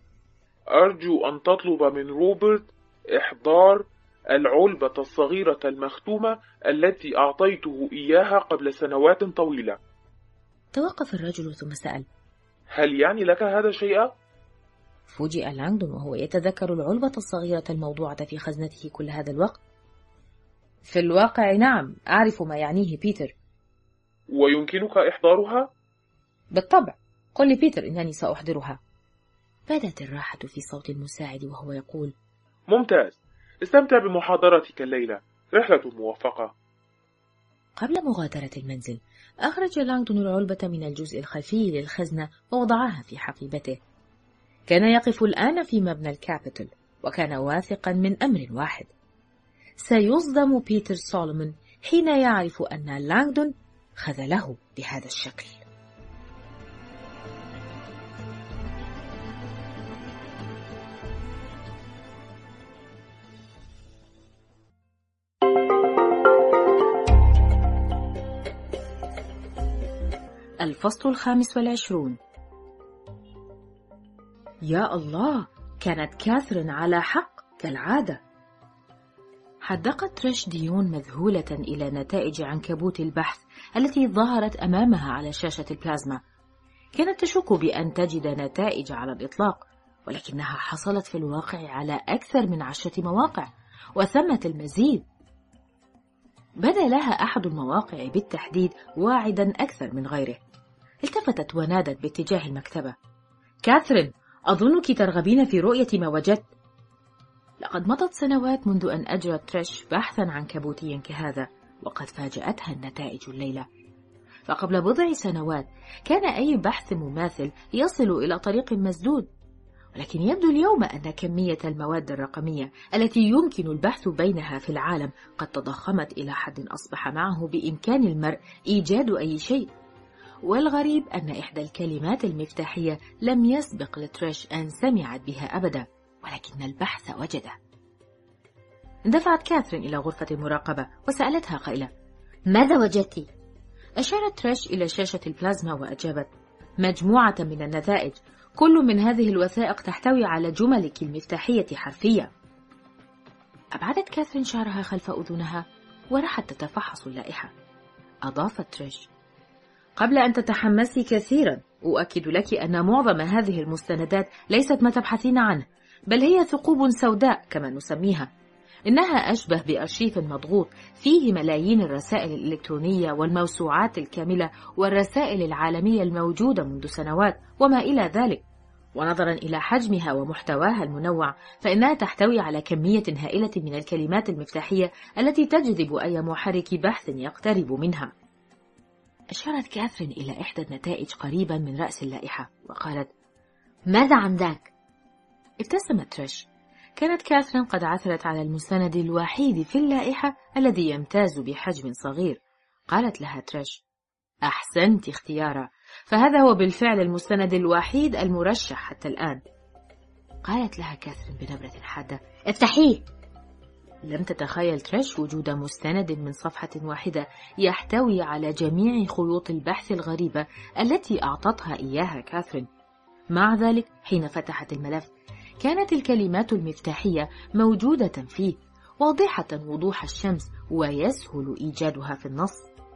أرجو أن تطلب من روبرت إحضار العلبة الصغيرة المختومة التي أعطيته إياها قبل سنوات طويلة. توقف الرجل ثم سأل: هل يعني لك هذا شيئا؟ فوجئ لانغدون وهو يتذكر العلبة الصغيرة الموضوعة في خزنته كل هذا الوقت. في الواقع نعم، أعرف ما يعنيه بيتر. ويمكنك إحضارها؟ بالطبع، قل لي بيتر إنني سأحضرها. بدت الراحة في صوت المساعد وهو يقول: ممتاز، استمتع بمحاضرتك الليلة، رحلة موفقة. قبل مغادرة المنزل أخرج لانغدون العلبة من الجزء الخلفي للخزنة ووضعها في حقيبته. كان يقف الآن في مبنى الكابيتول، وكان واثقا من أمر واحد: سيصدم بيتر سولومون حين يعرف أن لانغدون خذله بهذا الشكل. الفصل 25. يا الله، كانت كاثرين على حق كالعادة. حدقت تريش ديون مذهولة إلى نتائج عنكبوت البحث التي ظهرت أمامها على شاشة البلازما. كانت تشك بأن تجد نتائج على الإطلاق، ولكنها حصلت في الواقع على أكثر من 10 مواقع، وثمة المزيد. بدا لها أحد المواقع بالتحديد واعدا أكثر من غيره. التفتت ونادت باتجاه المكتبة: كاثرين، أظنك ترغبين في رؤية ما وجدت. لقد مضت سنوات منذ أن أجرت تريش بحثا عنكبوتيا كهذا، وقد فاجأتها النتائج الليلة. فقبل بضع سنوات كان أي بحث مماثل يصل إلى طريق مسدود، ولكن يبدو اليوم أن كمية المواد الرقمية التي يمكن البحث بينها في العالم قد تضخمت إلى حد أصبح معه بإمكان المرء إيجاد أي شيء. والغريب أن إحدى الكلمات المفتاحية لم يسبق لتريش أن سمعت بها أبدا، ولكن البحث وجده. اندفعت كاثرين إلى غرفة المراقبة وسألتها قائلة: ماذا وجدت؟ أشارت تريش إلى شاشة البلازما وأجابت: مجموعة من النتائج، كل من هذه الوثائق تحتوي على جملك المفتاحية حرفية. أبعدت كاثرين شعرها خلف أذنها وراحت تتفحص اللائحة. أضافت تريش: قبل أن تتحمسي كثيرا، أؤكد لك أن معظم هذه المستندات ليست ما تبحثين عنه، بل هي ثقوب سوداء كما نسميها. إنها أشبه بأرشيف مضغوط فيه ملايين الرسائل الإلكترونية والموسوعات الكاملة والرسائل العالمية الموجودة منذ سنوات وما إلى ذلك. ونظرا إلى حجمها ومحتواها المنوع، فإنها تحتوي على كمية هائلة من الكلمات المفتاحية التي تجذب أي محرك بحث يقترب منها. أشارت كاثرين إلى إحدى النتائج قريبا من رأس اللائحة وقالت: ماذا عن ذاك؟ ابتسمت تريش. كانت كاثرين قد عثرت على المستند الوحيد في اللائحة الذي يمتاز بحجم صغير. قالت لها تريش: أحسنت اختيارا، فهذا هو بالفعل المستند الوحيد المرشح حتى الآن. قالت لها كاثرين بنبرة حادة: افتحيه. لم تتخيل تريش وجود مستند من صفحة واحدة يحتوي على جميع خيوط البحث الغريبة التي أعطتها إياها كاثرين. مع ذلك حين فتحت الملف كانت الكلمات المفتاحية موجودة فيه، واضحة وضوح الشمس، ويسهل إيجادها في النص.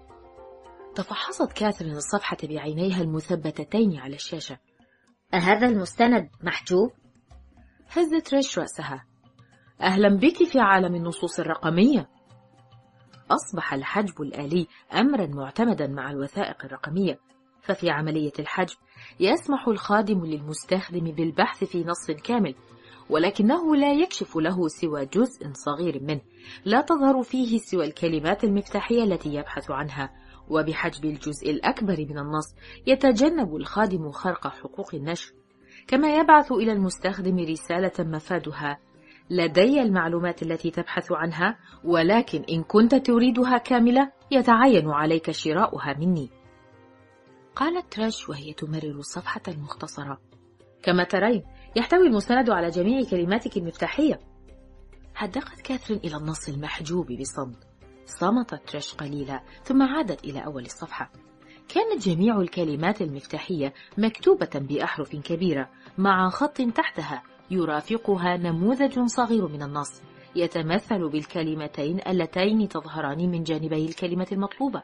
تفحصت كاثرين الصفحة بعينيها المثبتتين على الشاشة. أهذا المستند محجوب؟ هزت تريش رأسها. أهلا بك في عالم النصوص الرقمية. أصبح الحجب الآلي أمرا معتمدا مع الوثائق الرقمية، ففي عملية الحجب يسمح الخادم للمستخدم بالبحث في نص كامل، ولكنه لا يكشف له سوى جزء صغير منه، لا تظهر فيه سوى الكلمات المفتاحية التي يبحث عنها. وبحجب الجزء الأكبر من النص يتجنب الخادم خرق حقوق النشر، كما يبعث إلى المستخدم رسالة مفادها: لدي المعلومات التي تبحث عنها، ولكن إن كنت تريدها كاملة يتعين عليك شراؤها مني. قالت تريش وهي تمرر الصفحة المختصرة: كما ترين يحتوي المستند على جميع كلماتك المفتاحية. حدقت كاثرين إلى النص المحجوب بصمت. صمتت تريش قليلا ثم عادت إلى أول الصفحة. كانت جميع الكلمات المفتاحية مكتوبة بأحرف كبيرة مع خط تحتها يرافقها نموذج صغير من النص يتمثل بالكلمتين اللتين تظهران من جانبي الكلمة المطلوبة: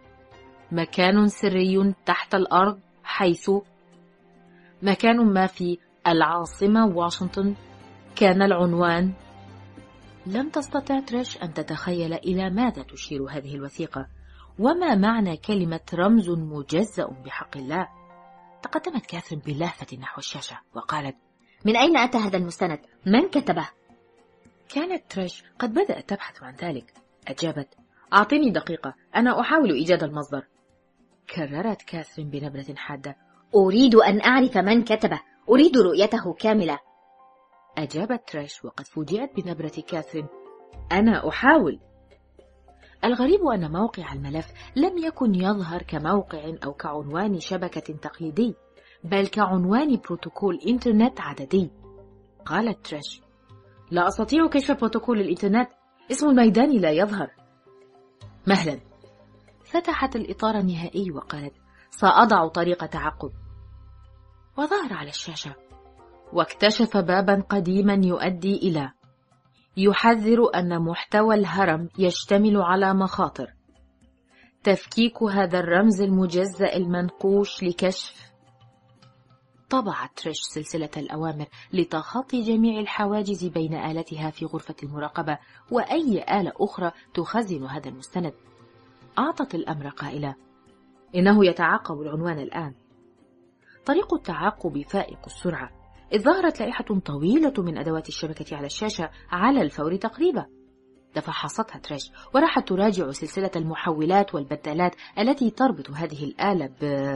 مكان سري تحت الأرض، حيث مكان ما في العاصمة واشنطن، كان العنوان. لم تستطع تريش أن تتخيل إلى ماذا تشير هذه الوثيقة، وما معنى كلمة رمز مجزأ بحق الله. تقدمت كاثرين بلهفة نحو الشاشة وقالت: من أين أتى هذا المستند؟ من كتبه؟ كانت تريش قد بدأت تبحث عن ذلك. أجابت: أعطني دقيقة، أنا أحاول إيجاد المصدر. كررت كاثرين بنبرة حادة: أريد أن أعرف من كتبه، أريد رؤيته كاملة. أجابت تريش وقد فوجئت بنبرة كاثرين: أنا أحاول. الغريب أن موقع الملف لم يكن يظهر كموقع أو كعنوان شبكة تقليدي، بل كعنوان بروتوكول إنترنت عددي. قالت تريش: لا أستطيع كشف بروتوكول الإنترنت، اسم الميدان لا يظهر. مهلا. فتحت الإطار النهائي وقالت: سأضع طريقة تعقب. وظهر على الشاشة: واكتشف بابا قديما يؤدي إلى، يحذر أن محتوى الهرم يشتمل على مخاطر، تفكيك هذا الرمز المجزأ المنقوش لكشف. طبعت تريش سلسلة الأوامر لتخطي جميع الحواجز بين آلتها في غرفة المراقبة وأي آلة أخرى تخزن هذا المستند. أعطت الأمر قائلة: إنه يتعقب العنوان الآن. طريق التعقب فائق السرعة، إذ ظهرت لائحة طويلة من أدوات الشبكة على الشاشة على الفور تقريبا. تفحصتها تريش وراحت تراجع سلسلة المحولات والبدالات التي تربط هذه الآلة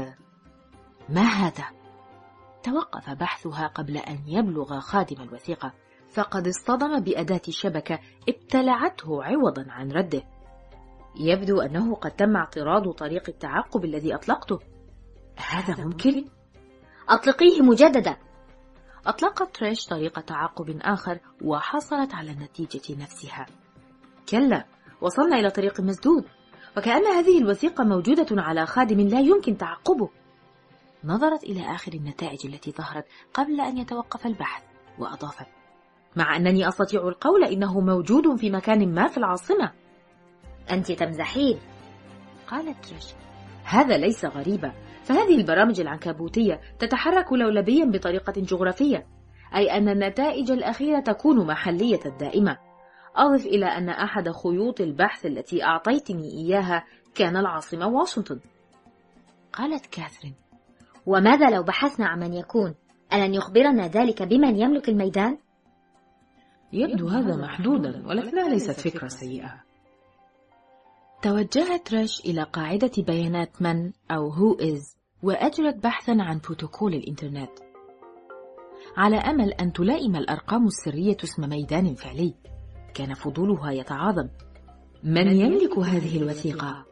ما هذا؟ توقف بحثها قبل أن يبلغ خادم الوثيقة، فقد اصطدم بأداة شبكة ابتلعته عوضا عن رده. يبدو أنه قد تم اعتراض طريق التعقب الذي أطلقته. هذا ممكن؟ أطلقيه مجددا. أطلقت تريش طريق تعقب آخر وحصلت على النتيجة نفسها. كلا، وصلنا إلى طريق مسدود، وكأن هذه الوثيقة موجودة على خادم لا يمكن تعقبه. نظرت إلى آخر النتائج التي ظهرت قبل أن يتوقف البحث وأضافت: مع أنني أستطيع القول إنه موجود في مكان ما في العاصمة. أنت تمزحين. قالت تريش: هذا ليس غريبا، فهذه البرامج العنكبوتية تتحرك لولبيا بطريقة جغرافية، أي أن النتائج الأخيرة تكون محلية دائمة. أضف إلى أن أحد خيوط البحث التي أعطيتني إياها كان العاصمة واشنطن. قالت كاثرين: وماذا لو بحثنا عن من يكون؟ ألن يخبرنا ذلك بمن يملك الميدان؟ يبدو هذا محدودا، ولكنها ليست فكرة سيئة. توجهت تريش إلى قاعدة بيانات من أو who is، وأجرت بحثا عن بروتوكول الإنترنت. على أمل أن تلائم الأرقام السرية اسم ميدان فعلي. كان فضولها يتعاظم. من يملك هذه الوثيقة؟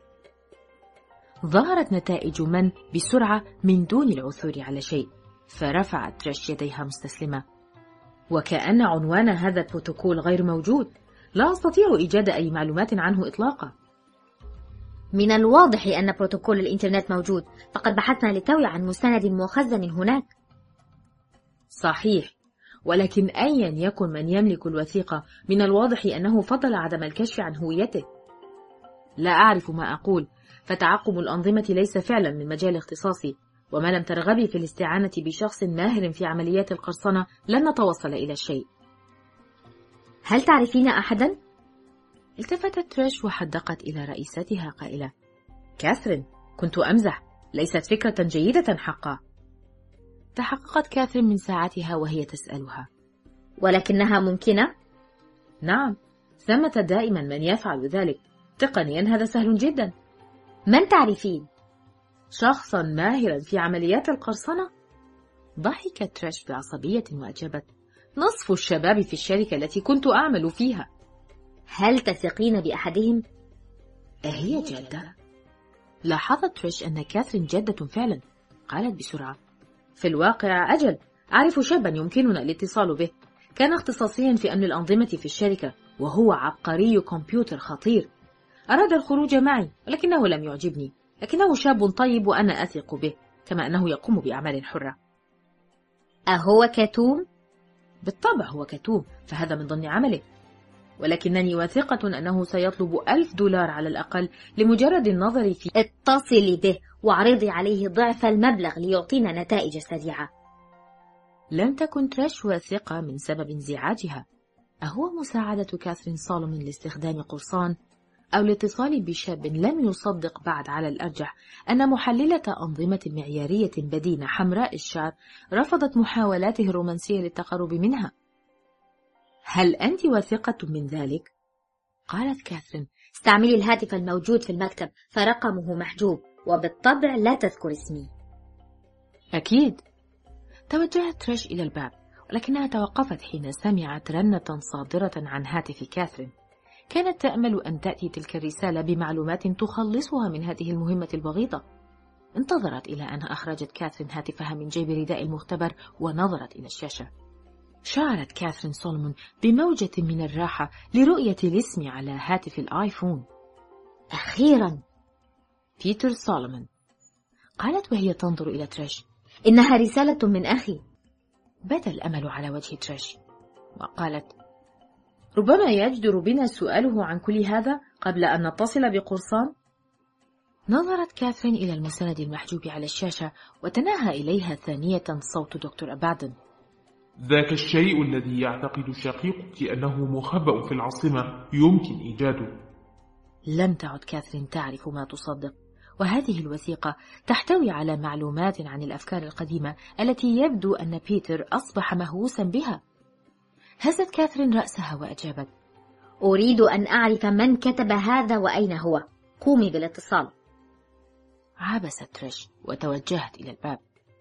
ظهرت نتائج من بسرعة من دون العثور على شيء، فرفعت تريش يديها مستسلمة. وكأن عنوان هذا البروتوكول غير موجود، لا أستطيع إيجاد أي معلومات عنه إطلاقا. من الواضح أن بروتوكول الإنترنت موجود، فقد بحثنا للتو عن مستند مخزن هناك. صحيح، ولكن أيا يكن من يملك الوثيقة، من الواضح أنه فضل عدم الكشف عن هويته. لا أعرف ما أقول، فتعقم الأنظمة ليس فعلا من مجال اختصاصي، وما لم ترغبي في الاستعانة بشخص ماهر في عمليات القرصنة لن نتوصل إلى شيء. هل تعرفين أحدا؟ التفتت تريش وحدقت إلى رئيستها قائلة: كاثرين، كنت أمزح، ليست فكرة جيدة حقا. تحققت كاثرين من ساعتها وهي تسألها: ولكنها ممكنة؟ نعم، ثمة دائما من يفعل ذلك، تقنيا هذا سهل جدا. من تعرفين؟ شخصا ماهرا في عمليات القرصنة. ضحكت تريش بعصبية وأجابت: نصف الشباب في الشركة التي كنت أعمل فيها. هل تثقين بأحدهم؟ أهي جادة؟ لاحظت تريش أن كاثرين جادة فعلا. قالت بسرعة: في الواقع أجل، أعرف شابا يمكننا الاتصال به، كان اختصاصيا في أمن الأنظمة في الشركة، وهو عبقري كمبيوتر خطير. أراد الخروج معي ولكنه لم يعجبني، لكنه شاب طيب وأنا أثق به، كما أنه يقوم بأعمال حرة. أهو كتوم؟ بالطبع هو كتوم، فهذا من ضمن عمله، ولكنني واثقة أنه سيطلب $1000 على الأقل لمجرد النظر في. اتصلي به واعرضي عليه ضعف المبلغ ليعطينا نتائج سريعة. لم تكن تريش واثقة من سبب انزعاجها. أهو مساعدة كاثرين سولومون لاستخدام قرصان، أو الاتصال بشاب لم يصدق بعد على الأرجح أن محللة أنظمة معيارية بدينة حمراء الشعر رفضت محاولاته الرومانسية للتقرب منها؟ هل أنت واثقة من ذلك؟ قالت كاثرين: استعملي الهاتف الموجود في المكتب، فرقمه محجوب، وبالطبع لا تذكر اسمي. أكيد. توجهت تريش إلى الباب، ولكنها توقفت حين سمعت رنة صادرة عن هاتف كاثرين. كانت تأمل أن تأتي تلك الرسالة بمعلومات تخلصها من هذه المهمة البغيضة. انتظرت إلى أن أخرجت كاثرين هاتفها من جيب رداء المختبر ونظرت إلى الشاشة. شعرت كاثرين سولومون بموجة من الراحة لرؤية الاسم على هاتف الآيفون. أخيرا، بيتر سولومون، قالت وهي تنظر إلى تريش. إنها رسالة من أخي. بدا الأمل على وجه تريش، وقالت: ربما يجدر بنا سؤاله عن كل هذا قبل أن نتصل بقرصان. نظرت كاثرين إلى المسند المحجوب على الشاشة، وتناهى إليها ثانية صوت دكتور أبادن: ذاك الشيء الذي يعتقد شقيقك أنه مخبأ في العاصمة يمكن إيجاده. لم تعد كاثرين تعرف ما تصدق، وهذه الوثيقة تحتوي على معلومات عن الأفكار القديمة التي يبدو أن بيتر أصبح مهووسا بها. هزت كاثرين رأسها وأجابت: أريد أن أعرف من كتب هذا وأين هو. قومي بالاتصال. عبست تريش وتوجهت إلى الباب.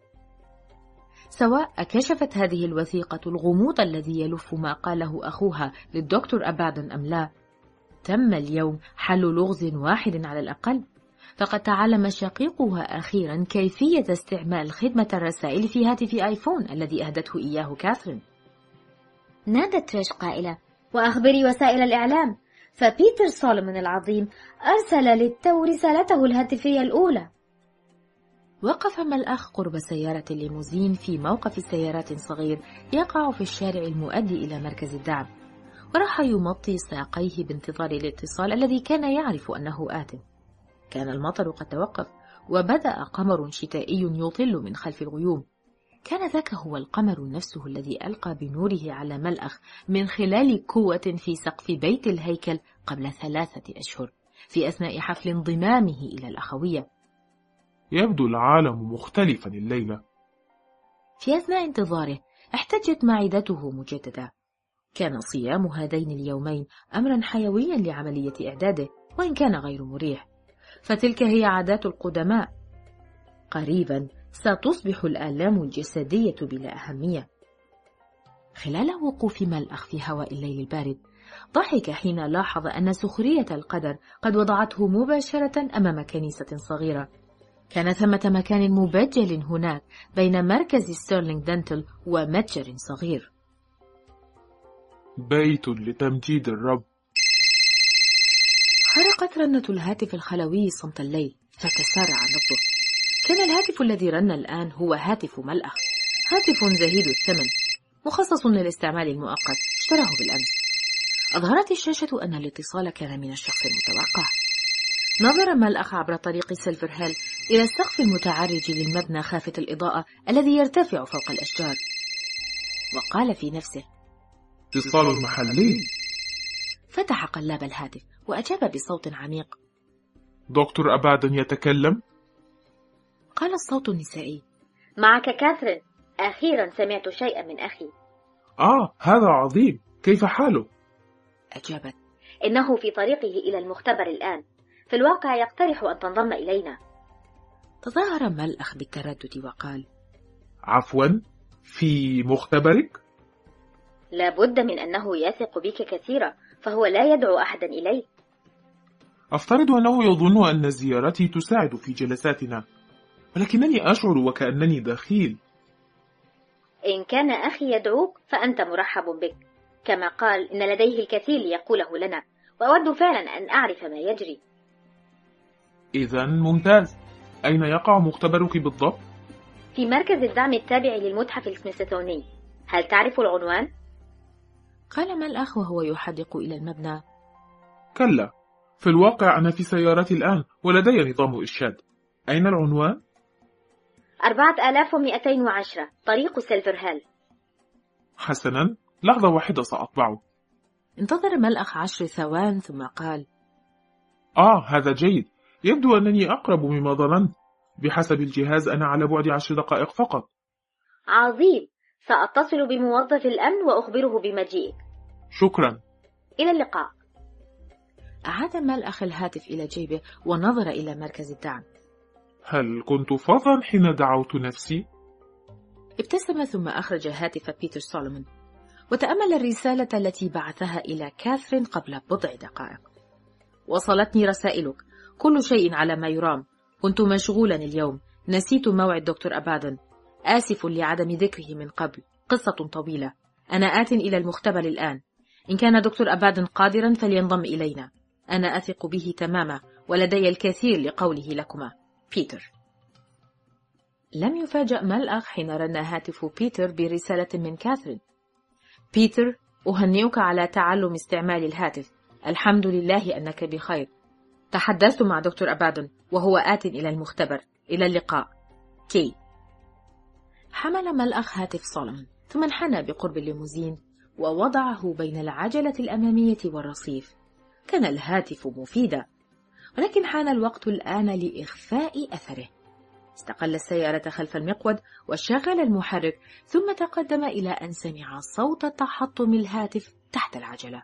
سواء كشفت هذه الوثيقة الغموض الذي يلف ما قاله أخوها للدكتور أبادن أم لا، تم اليوم حل لغز واحد على الأقل، فقد تعلم شقيقها أخيرا كيفية استعمال خدمة الرسائل في هاتف آيفون الذي أهدته إياه كاثرين. نادت تريش قائلة: وأخبري وسائل الإعلام، فبيتر سولومون العظيم أرسل للتو رسالته الهاتفية الأولى. وقف ملأخ قرب سيارة الليموزين في موقف سيارات صغير يقع في الشارع المؤدي إلى مركز الدعم، وراح يمطي ساقيه بانتظار الاتصال الذي كان يعرف أنه آت. كان المطر قد توقف، وبدأ قمر شتائي يطل من خلف الغيوم. كان ذاك هو القمر نفسه الذي ألقى بنوره على ملأخ من خلال قوة في سقف بيت الهيكل قبل 3 أشهر، في أثناء حفل انضمامه إلى الأخوية. يبدو العالم مختلفا الليلة. في أثناء انتظاره احتجت معدته مجددا. كان صيام هذين اليومين أمرا حيويا لعملية إعداده، وإن كان غير مريح، فتلك هي عادات القدماء. قريبا ستصبح الآلام الجسدية بلا أهمية. خلال وقوف ملأخ في هواء الليل البارد، ضحك حين لاحظ أن سخرية القدر قد وضعته مباشرة أمام كنيسة صغيرة. كان ثمة مكان مبجل هناك بين مركز ستيرلينغ دنتل ومتجر صغير. بيت لتمجيد الرب. خرقت رنة الهاتف الخلوي صمت الليل فتسارع نبضه. كان الهاتف الذي رن الآن هو هاتف ملأخ، هاتف زهيد الثمن مخصص للاستعمال المؤقت، اشتراه بالأمس. أظهرت الشاشة أن الاتصال كان من الشخص المتوقع. نظر ملأخ عبر طريق سيلفر هيل إلى السقف المتعرج للمبنى خافت الإضاءة الذي يرتفع فوق الأشجار، وقال في نفسه: اتصال محلي. فتح قلاب الهاتف وأجاب بصوت عميق: دكتور أبادن يتكلم؟ قال الصوت النسائي: معك كاثرين، أخيرا سمعت شيئا من أخي. هذا عظيم، كيف حاله؟ أجابت: إنه في طريقه إلى المختبر الآن، في الواقع يقترح أن تنضم إلينا. تظاهر ملأخ بالتردد وقال: عفوا، في مختبرك؟ لابد من أنه يثق بك كثيرا، فهو لا يدعو أحدا إليه. أفترض أنه يظن أن زيارتي تساعد في جلساتنا، ولكنني أشعر وكأنني دخيل. إن كان أخي يدعوك فأنت مرحب بك، كما قال إن لديه الكثير ليقوله لنا، وأود فعلا أن أعرف ما يجري. إذن ممتاز. أين يقع مختبرك بالضبط؟ في مركز الدعم التابع للمتحف السميثسوني. هل تعرف العنوان؟ قال ملأخ وهو يحدق إلى المبنى: كلا، في الواقع أنا في سيارتي الآن ولدي نظام إرشاد. أين العنوان؟ 4210 طريق سيلفر هيل. حسنا، لحظة واحدة سأطبعه. انتظر ملأخ 10 ثوان ثم قال: هذا جيد. يبدو أنني أقرب مما ظننت. بحسب الجهاز أنا على بعد 10 دقائق فقط. عظيم، سأتصل بموظف الأمن وأخبره بمجيئك. شكرا. إلى اللقاء. أعاد ملأخ الهاتف إلى جيبه ونظر إلى مركز الدعم. هل كنت فظا حين دعوت نفسي؟ ابتسم ثم أخرج هاتف بيتر سولومون وتأمل الرسالة التي بعثها إلى كاثرين قبل بضع دقائق. وصلتني رسائلك، كل شيء على ما يرام. كنت مشغولا اليوم، نسيت موعد دكتور أبادن. آسف لعدم ذكره من قبل، قصة طويلة. أنا آت إلى المختبر الآن. إن كان دكتور أبادن قادرا فلينضم إلينا. أنا أثق به تماما ولدي الكثير لقوله لكما. بيتر. لم يفاجأ ملأخ حين رن هاتف بيتر برسالة من كاثرين: بيتر، أهنئك على تعلم استعمال الهاتف. الحمد لله أنك بخير. تحدثت مع دكتور أبادن وهو آت إلى المختبر. إلى اللقاء. كي. حمل ملأخ هاتف سولومون ثم انحنى بقرب الليموزين ووضعه بين العجلة الأمامية والرصيف. كان الهاتف مفيدا، ولكن حان الوقت الآن لإخفاء أثره. استقل السيارة خلف المقود وشغل المحرك، ثم تقدم إلى أن سمع صوت تحطم الهاتف تحت العجلة.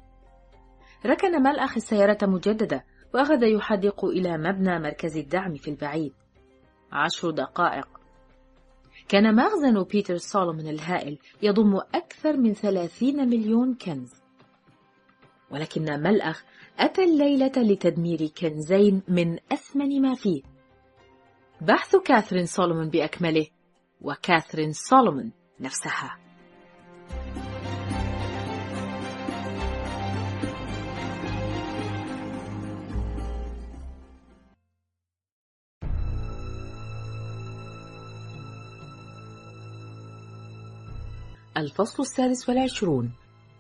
ركن ملأخ السيارة مجددة وأخذ يحدق إلى مبنى مركز الدعم في البعيد. 10 دقائق. كان مخزن بيتر سولومون الهائل يضم أكثر من 30 مليون كنز، ولكن ملأخ أتى الليلة لتدمير كنزين من أثمن ما فيه: بحث كاثرين سولومون بأكمله، وكاثرين سولومون نفسها. الفصل 26.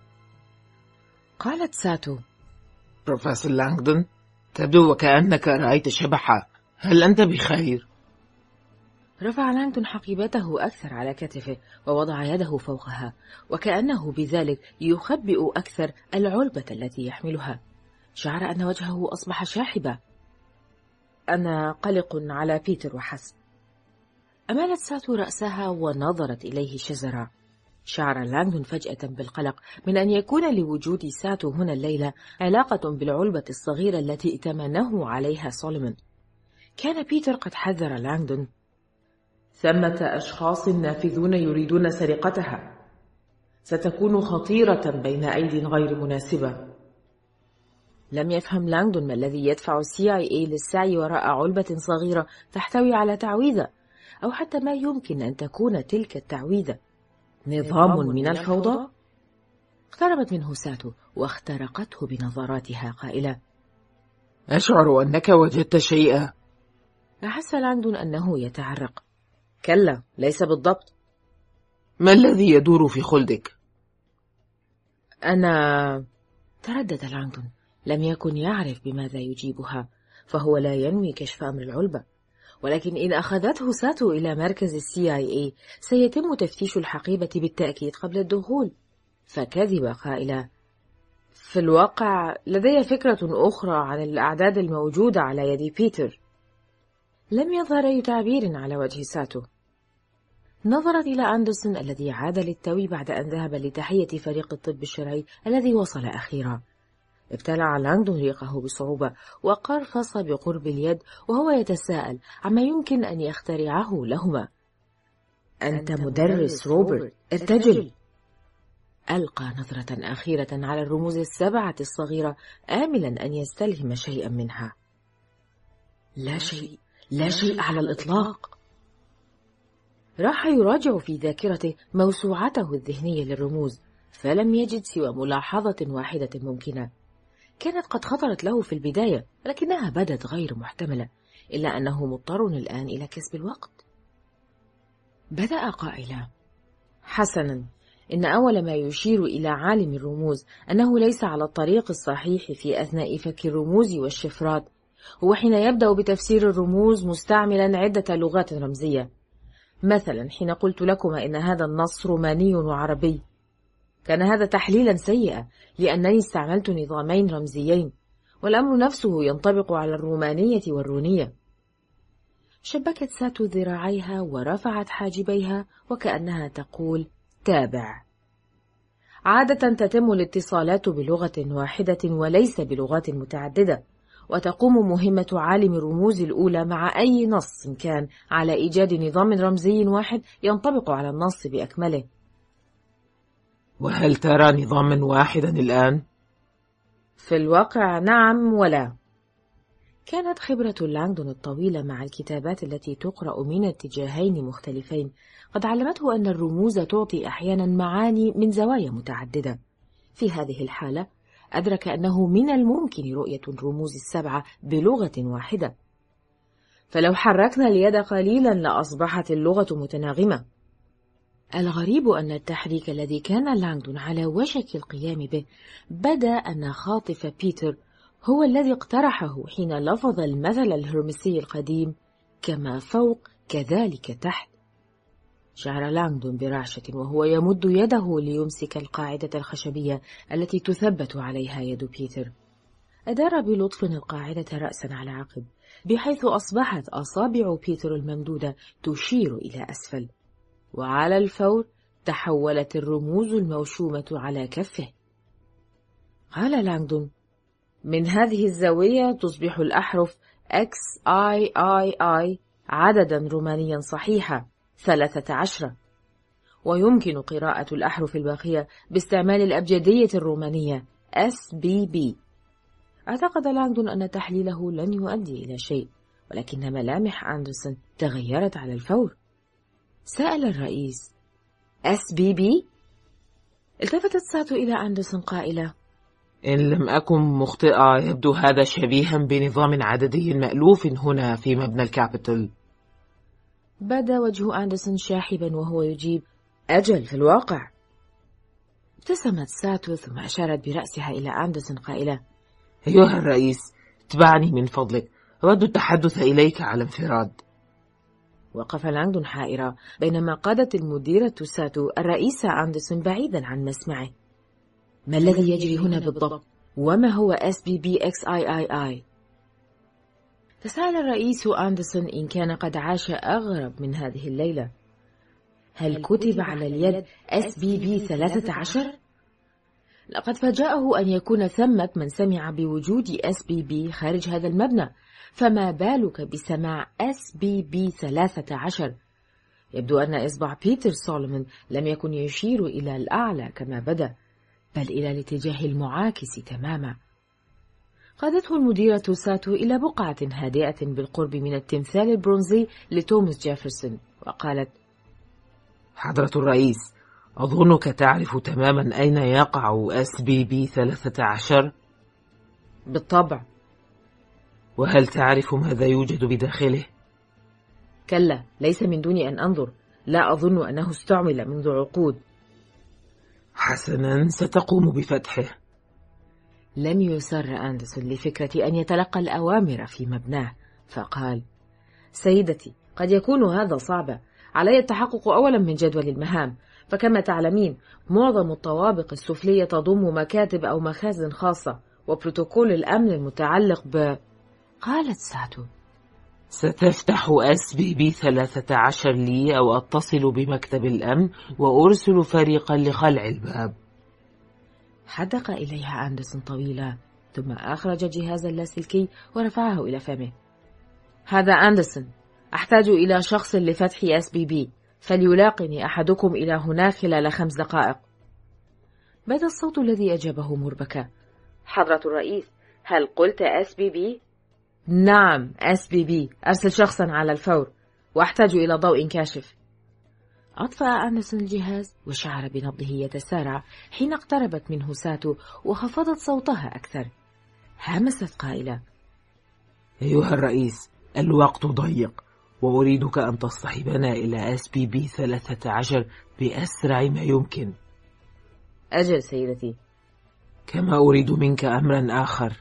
قالت ساتو: بروفيسور لانغدون، تبدو وكأنك رأيت شبحا. هل أنت بخير؟ رفع لانغدون حقيبته أكثر على كتفه ووضع يده فوقها، وكأنه بذلك يخبئ أكثر العلبة التي يحملها. شعر أن وجهه أصبح شاحبا. أنا قلق على بيتر وحسب. أمالت ساتو رأسها ونظرت إليه شزرا. شعر لانغدون فجأة بالقلق من أن يكون لوجود ساتو هنا الليلة علاقة بالعلبة الصغيرة التي ائتمنه عليها سولومون. كان بيتر قد حذر لانغدون: ثمة أشخاص نافذون يريدون سرقتها. ستكون خطيرة بين أيدي غير مناسبة. لم يفهم لانغدون ما الذي يدفع CIA للسعي وراء علبة صغيرة تحتوي على تعويذة، أو حتى ما يمكن أن تكون تلك التعويذة. نظام من الفوضى؟ اقتربت منه ساتو واخترقته بنظراتها قائلة: أشعر أنك وجدت شيئا. أحس لانغدون أنه يتعرق. كلا، ليس بالضبط. ما الذي يدور في خلدك؟ أنا... تردد لانغدون. لم يكن يعرف بماذا يجيبها، فهو لا ينوي كشف أمر العلبة، ولكن إن أخذته ساتو إلى مركز CIA سيتم تفتيش الحقيبة بالتأكيد قبل الدخول. فكذب قائلا: في الواقع لدي فكرة أخرى عن الأعداد الموجودة على يد بيتر. لم يظهر أي تعبير على وجه ساتو. نظرت إلى أندرسون الذي عاد للتو بعد أن ذهب لتحية فريق الطب الشرعي الذي وصل أخيرا. ابتلع لانغدون ريقه بصعوبة وقرفص بقرب اليد وهو يتساءل عما يمكن أن يخترعه لهما. أنت مدرس روبرت، ارتجل. ألقى نظرة أخيرة على الرموز السبعة الصغيرة آملا أن يستلهم شيئا منها. لا شيء على الإطلاق. راح يراجع في ذاكرته موسوعته الذهنية للرموز، فلم يجد سوى ملاحظة واحدة ممكنة. كانت قد خطرت له في البداية، لكنها بدت غير محتملة، إلا أنه مضطر الآن إلى كسب الوقت. بدأ قائلا: حسنا، إن أول ما يشير إلى عالم الرموز أنه ليس على الطريق الصحيح في أثناء فك الرموز والشفرات هو حين يبدأ بتفسير الرموز مستعملا عدة لغات رمزية. مثلا حين قلت لكم إن هذا النص روماني وعربي، كان هذا تحليلا سيئا لأنني استعملت نظامين رمزيين، والأمر نفسه ينطبق على الرومانية والرونية. شبكت ساتو ذراعيها ورفعت حاجبيها وكأنها تقول: تابع. عادة تتم الاتصالات بلغة واحدة وليس بلغات متعددة، وتقوم مهمة عالم الرموز الأولى مع أي نص كان على إيجاد نظام رمزي واحد ينطبق على النص بأكمله. وهل ترى نظاما واحدا الآن؟ في الواقع نعم ولا. كانت خبرة لانغدون الطويلة مع الكتابات التي تقرأ من اتجاهين مختلفين قد علمته أن الرموز تعطي أحيانا معاني من زوايا متعددة. في هذه الحالة أدرك أنه من الممكن رؤية الرموز السبعة بلغة واحدة، فلو حركنا اليد قليلا لأصبحت اللغة متناغمة. الغريب أن التحريك الذي كان لانغدون على وشك القيام به بدا أن خاطف بيتر هو الذي اقترحه حين لفظ المثل الهرمسي القديم: كما فوق كذلك تحت. شعر لانغدون برعشة وهو يمد يده ليمسك القاعدة الخشبية التي تثبت عليها يد بيتر. أدار بلطف القاعدة رأسا على عقب، بحيث أصبحت أصابع بيتر الممدودة تشير إلى أسفل، وعلى الفور تحولت الرموز الموشومة على كفه. قال لانغدون: من هذه الزاوية تصبح الأحرف XIII عددا رومانيا صحيحا 13، ويمكن قراءة الأحرف الباقية باستعمال الأبجدية الرومانية SBB. اعتقد لانغدون أن تحليله لن يؤدي إلى شيء، ولكن ملامح أندرسون تغيرت على الفور. سأل الرئيس: SBB؟ التفتت ساتو إلى أندرسون قائلة: إن لم أكن مخطئة يبدو هذا شبيها بنظام عددي مألوف هنا في مبنى الكابيتول. بدا وجه أندرسون شاحبا وهو يجيب: أجل، في الواقع. ابتسمت ساتو ثم أشارت برأسها إلى أندرسون قائلة: أيها الرئيس، اتبعني من فضلك، أود التحدث إليك على انفراد. وقف لانغدون حائرة بينما قادت المديرة ساتو الرئيس أندرسون بعيدا عن مسمعه. ما الذي يجري هنا بالضبط؟ وما هو SBBXIII؟ تساءل الرئيس أندرسون إن كان قد عاش أغرب من هذه الليلة. هل كتب على اليد SBB 13؟ لقد فاجأه أن يكون ثمة من سمع بوجود SBB خارج هذا المبنى، فما بالك بسماع SBB 13؟ يبدو أن إصبع بيتر سولومون لم يكن يشير إلى الأعلى كما بدأ، بل إلى الاتجاه المعاكس تماما. قادته المديرة ساتو إلى بقعة هادئة بالقرب من التمثال البرونزي لتوماس جيفرسون، وقالت: حضرة الرئيس، أظنك تعرف تماما أين يقع SBB 13. بالطبع. وهل تعرف ماذا يوجد بداخله؟ كلا، ليس من دون أن أنظر. لا أظن أنه استعمل منذ عقود. حسنا، ستقوم بفتحه. لم يسر أندرسون لفكرة أن يتلقى الأوامر في مبناه، فقال: سيدتي، قد يكون هذا صعبا. علي التحقق أولا من جدول المهام، فكما تعلمين معظم الطوابق السفلية تضم مكاتب أو مخازن خاصة، وبروتوكول الأمن المتعلق قالت ساتو: ستفتح SBB 13 لي، أو أتصل بمكتب الأمن وأرسل فريقا لخلع الباب. حدق إليها أندرسون طويلا، ثم أخرج جهاز اللاسلكي ورفعه إلى فمه. هذا أندرسون، أحتاج إلى شخص لفتح SBB، فليلاقني أحدكم إلى هناك خلال 5 دقائق. بدا الصوت الذي أجابه مربكا: حضرة الرئيس، هل قلت SBB؟ نعم، SBB. أرسل شخصا على الفور، وأحتاج إلى ضوء كاشف. أطفأ أندرسون الجهاز وشعر بنبضه يتسارع حين اقتربت منه ساتو وخفضت صوتها أكثر. همست قائلة: أيها الرئيس، الوقت ضيق، وأريدك أن تصطحبنا إلى SBB 13 بأسرع ما يمكن. أجل سيدتي. كما أريد منك أمرا آخر،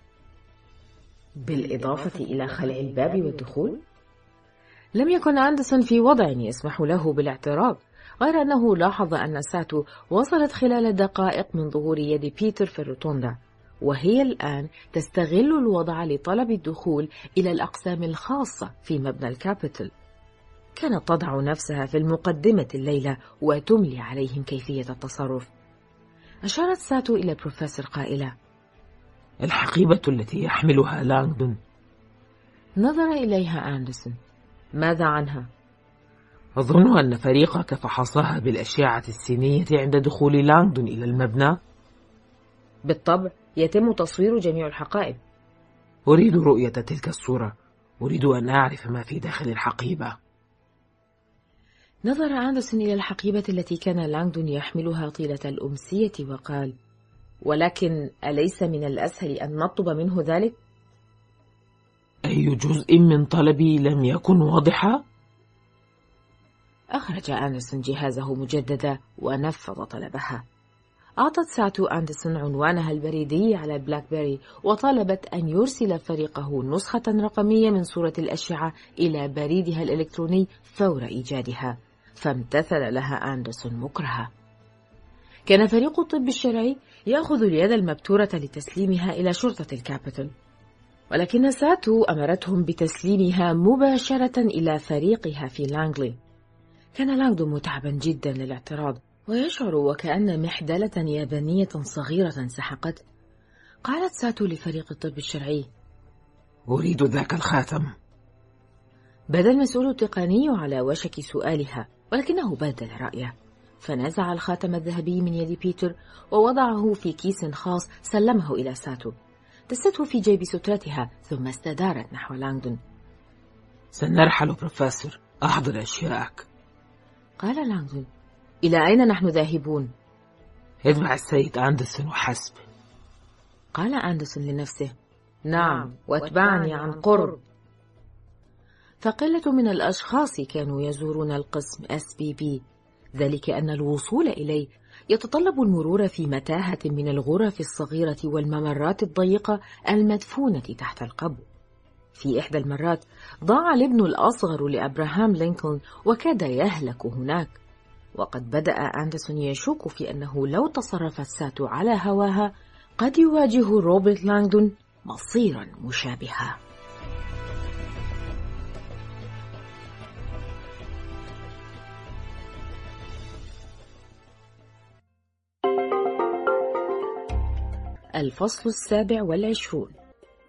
بالإضافة إلى خلع الباب والدخول. لم يكن أندرسون في وضع يسمح له بالاعتراض، غير أنه لاحظ أن ساتو وصلت خلال دقائق من ظهور يد بيتر في الروتوندا، وهي الآن تستغل الوضع لطلب الدخول إلى الأقسام الخاصة في مبنى الكابيتول. كانت تضع نفسها في المقدمة الليلة وتملي عليهم كيفية التصرف. أشارت ساتو إلى البروفيسور قائلة: الحقيبة التي يحملها لانغدون. نظر إليها أندرسون: ماذا عنها؟ أظن أن فريقك فحصها بالأشعة السينية عند دخول لانغدون إلى المبنى. بالطبع، يتم تصوير جميع الحقائب. أريد رؤية تلك الصورة، أريد أن أعرف ما في داخل الحقيبة. نظر أندرسون إلى الحقيبة التي كان لانغدون يحملها طيلة الأمسية وقال: ولكن أليس من الأسهل أن نطلب منه ذلك؟ أي جزء من طلبي لم يكن واضحا؟ أخرج أندرسون جهازه مجددا ونفذ طلبها. أعطت ساتو أندرسون عنوانها البريدي على البلاك بيري، وطلبت أن يرسل فريقه نسخة رقمية من صورة الأشعة إلى بريدها الإلكتروني فور إيجادها، فامتثل لها أندرسون مكرها. كان فريق الطب الشرعي يأخذ اليد المبتورة لتسليمها إلى شرطة الكابيتول، ولكن ساتو أمرتهم بتسليمها مباشرة إلى فريقها في لانغلي. كان لانغدون متعبا جدا للاعتراض، ويشعر وكأن محدلة يابانية صغيرة سحقته. قالت ساتو لفريق الطب الشرعي: أريد ذاك الخاتم. بدا المسؤول التقني على وشك سؤالها، ولكنه بدل رأيه، فنزع الخاتم الذهبي من يد بيتر ووضعه في كيس خاص سلمه إلى ساتو. دسته في جيب سترتها ثم استدارت نحو لانغدون. سنرحل بروفيسور، أحضر أشياءك. قال لانغدون: إلى أين نحن ذاهبون؟ اتبع السيد أندرسون وحسب. قال أندرسون لنفسه: نعم، واتبعني عن قرب. فقلة من الأشخاص كانوا يزورون القسم SBB، ذلك أن الوصول إليه يتطلب المرور في متاهة من الغرف الصغيرة والممرات الضيقة المدفونة تحت القبو. في إحدى المرات ضاع الابن الأصغر لأبراهام لينكولن وكاد يهلك هناك، وقد بدأ أندرسون يشك في أنه لو تصرفت ساتو على هواها قد يواجه روبرت لانغدون مصيرا مشابها. الفصل 27.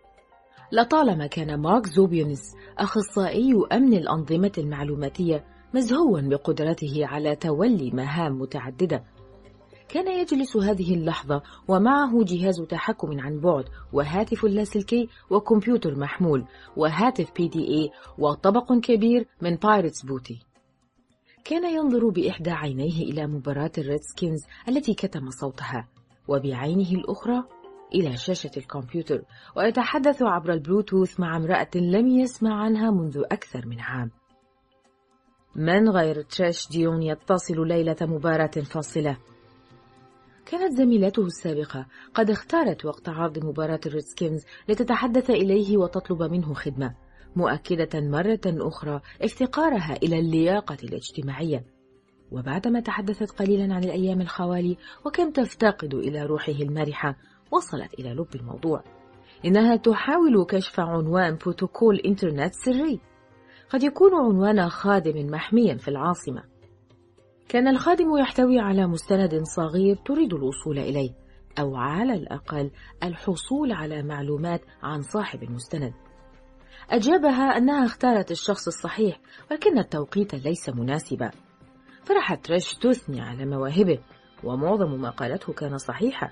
لطالما كان مارك زوبيونس أخصائي أمن الأنظمة المعلوماتية مزهوا بقدرته على تولي مهام متعددة. كان يجلس هذه اللحظة ومعه جهاز تحكم عن بعد وهاتف لاسلكي وكمبيوتر محمول وهاتف PDA وطبق كبير من بايرتس بوتي. كان ينظر بإحدى عينيه إلى مباراة الريدسكينز التي كتم صوتها، وبعينه الأخرى إلى شاشة الكمبيوتر، ويتحدث عبر البلوتوث مع امرأة لم يسمع عنها منذ أكثر من عام. من غير تريش ديون يتصل ليلة مباراة فاصلة؟ كانت زميلته السابقة قد اختارت وقت عرض مباراة الريدسكينز لتتحدث إليه وتطلب منه خدمة، مؤكدة مرة أخرى افتقارها إلى اللياقة الاجتماعية. وبعدما تحدثت قليلا عن الأيام الخوالي وكم تفتقد إلى روحه المرحة، وصلت إلى لب الموضوع. إنها تحاول كشف عنوان بروتوكول إنترنت سري، قد يكون عنوان خادم محميا في العاصمة. كان الخادم يحتوي على مستند صغير تريد الوصول إليه، أو على الأقل الحصول على معلومات عن صاحب المستند. أجابها أنها اختارت الشخص الصحيح، ولكن التوقيت ليس مناسبا. فرحت تريش تثني على مواهبه، ومعظم ما قالته كان صحيحا.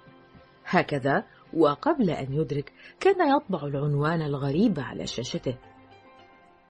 هكذا، وقبل أن يدرك كان يطبع العنوان الغريب على شاشته.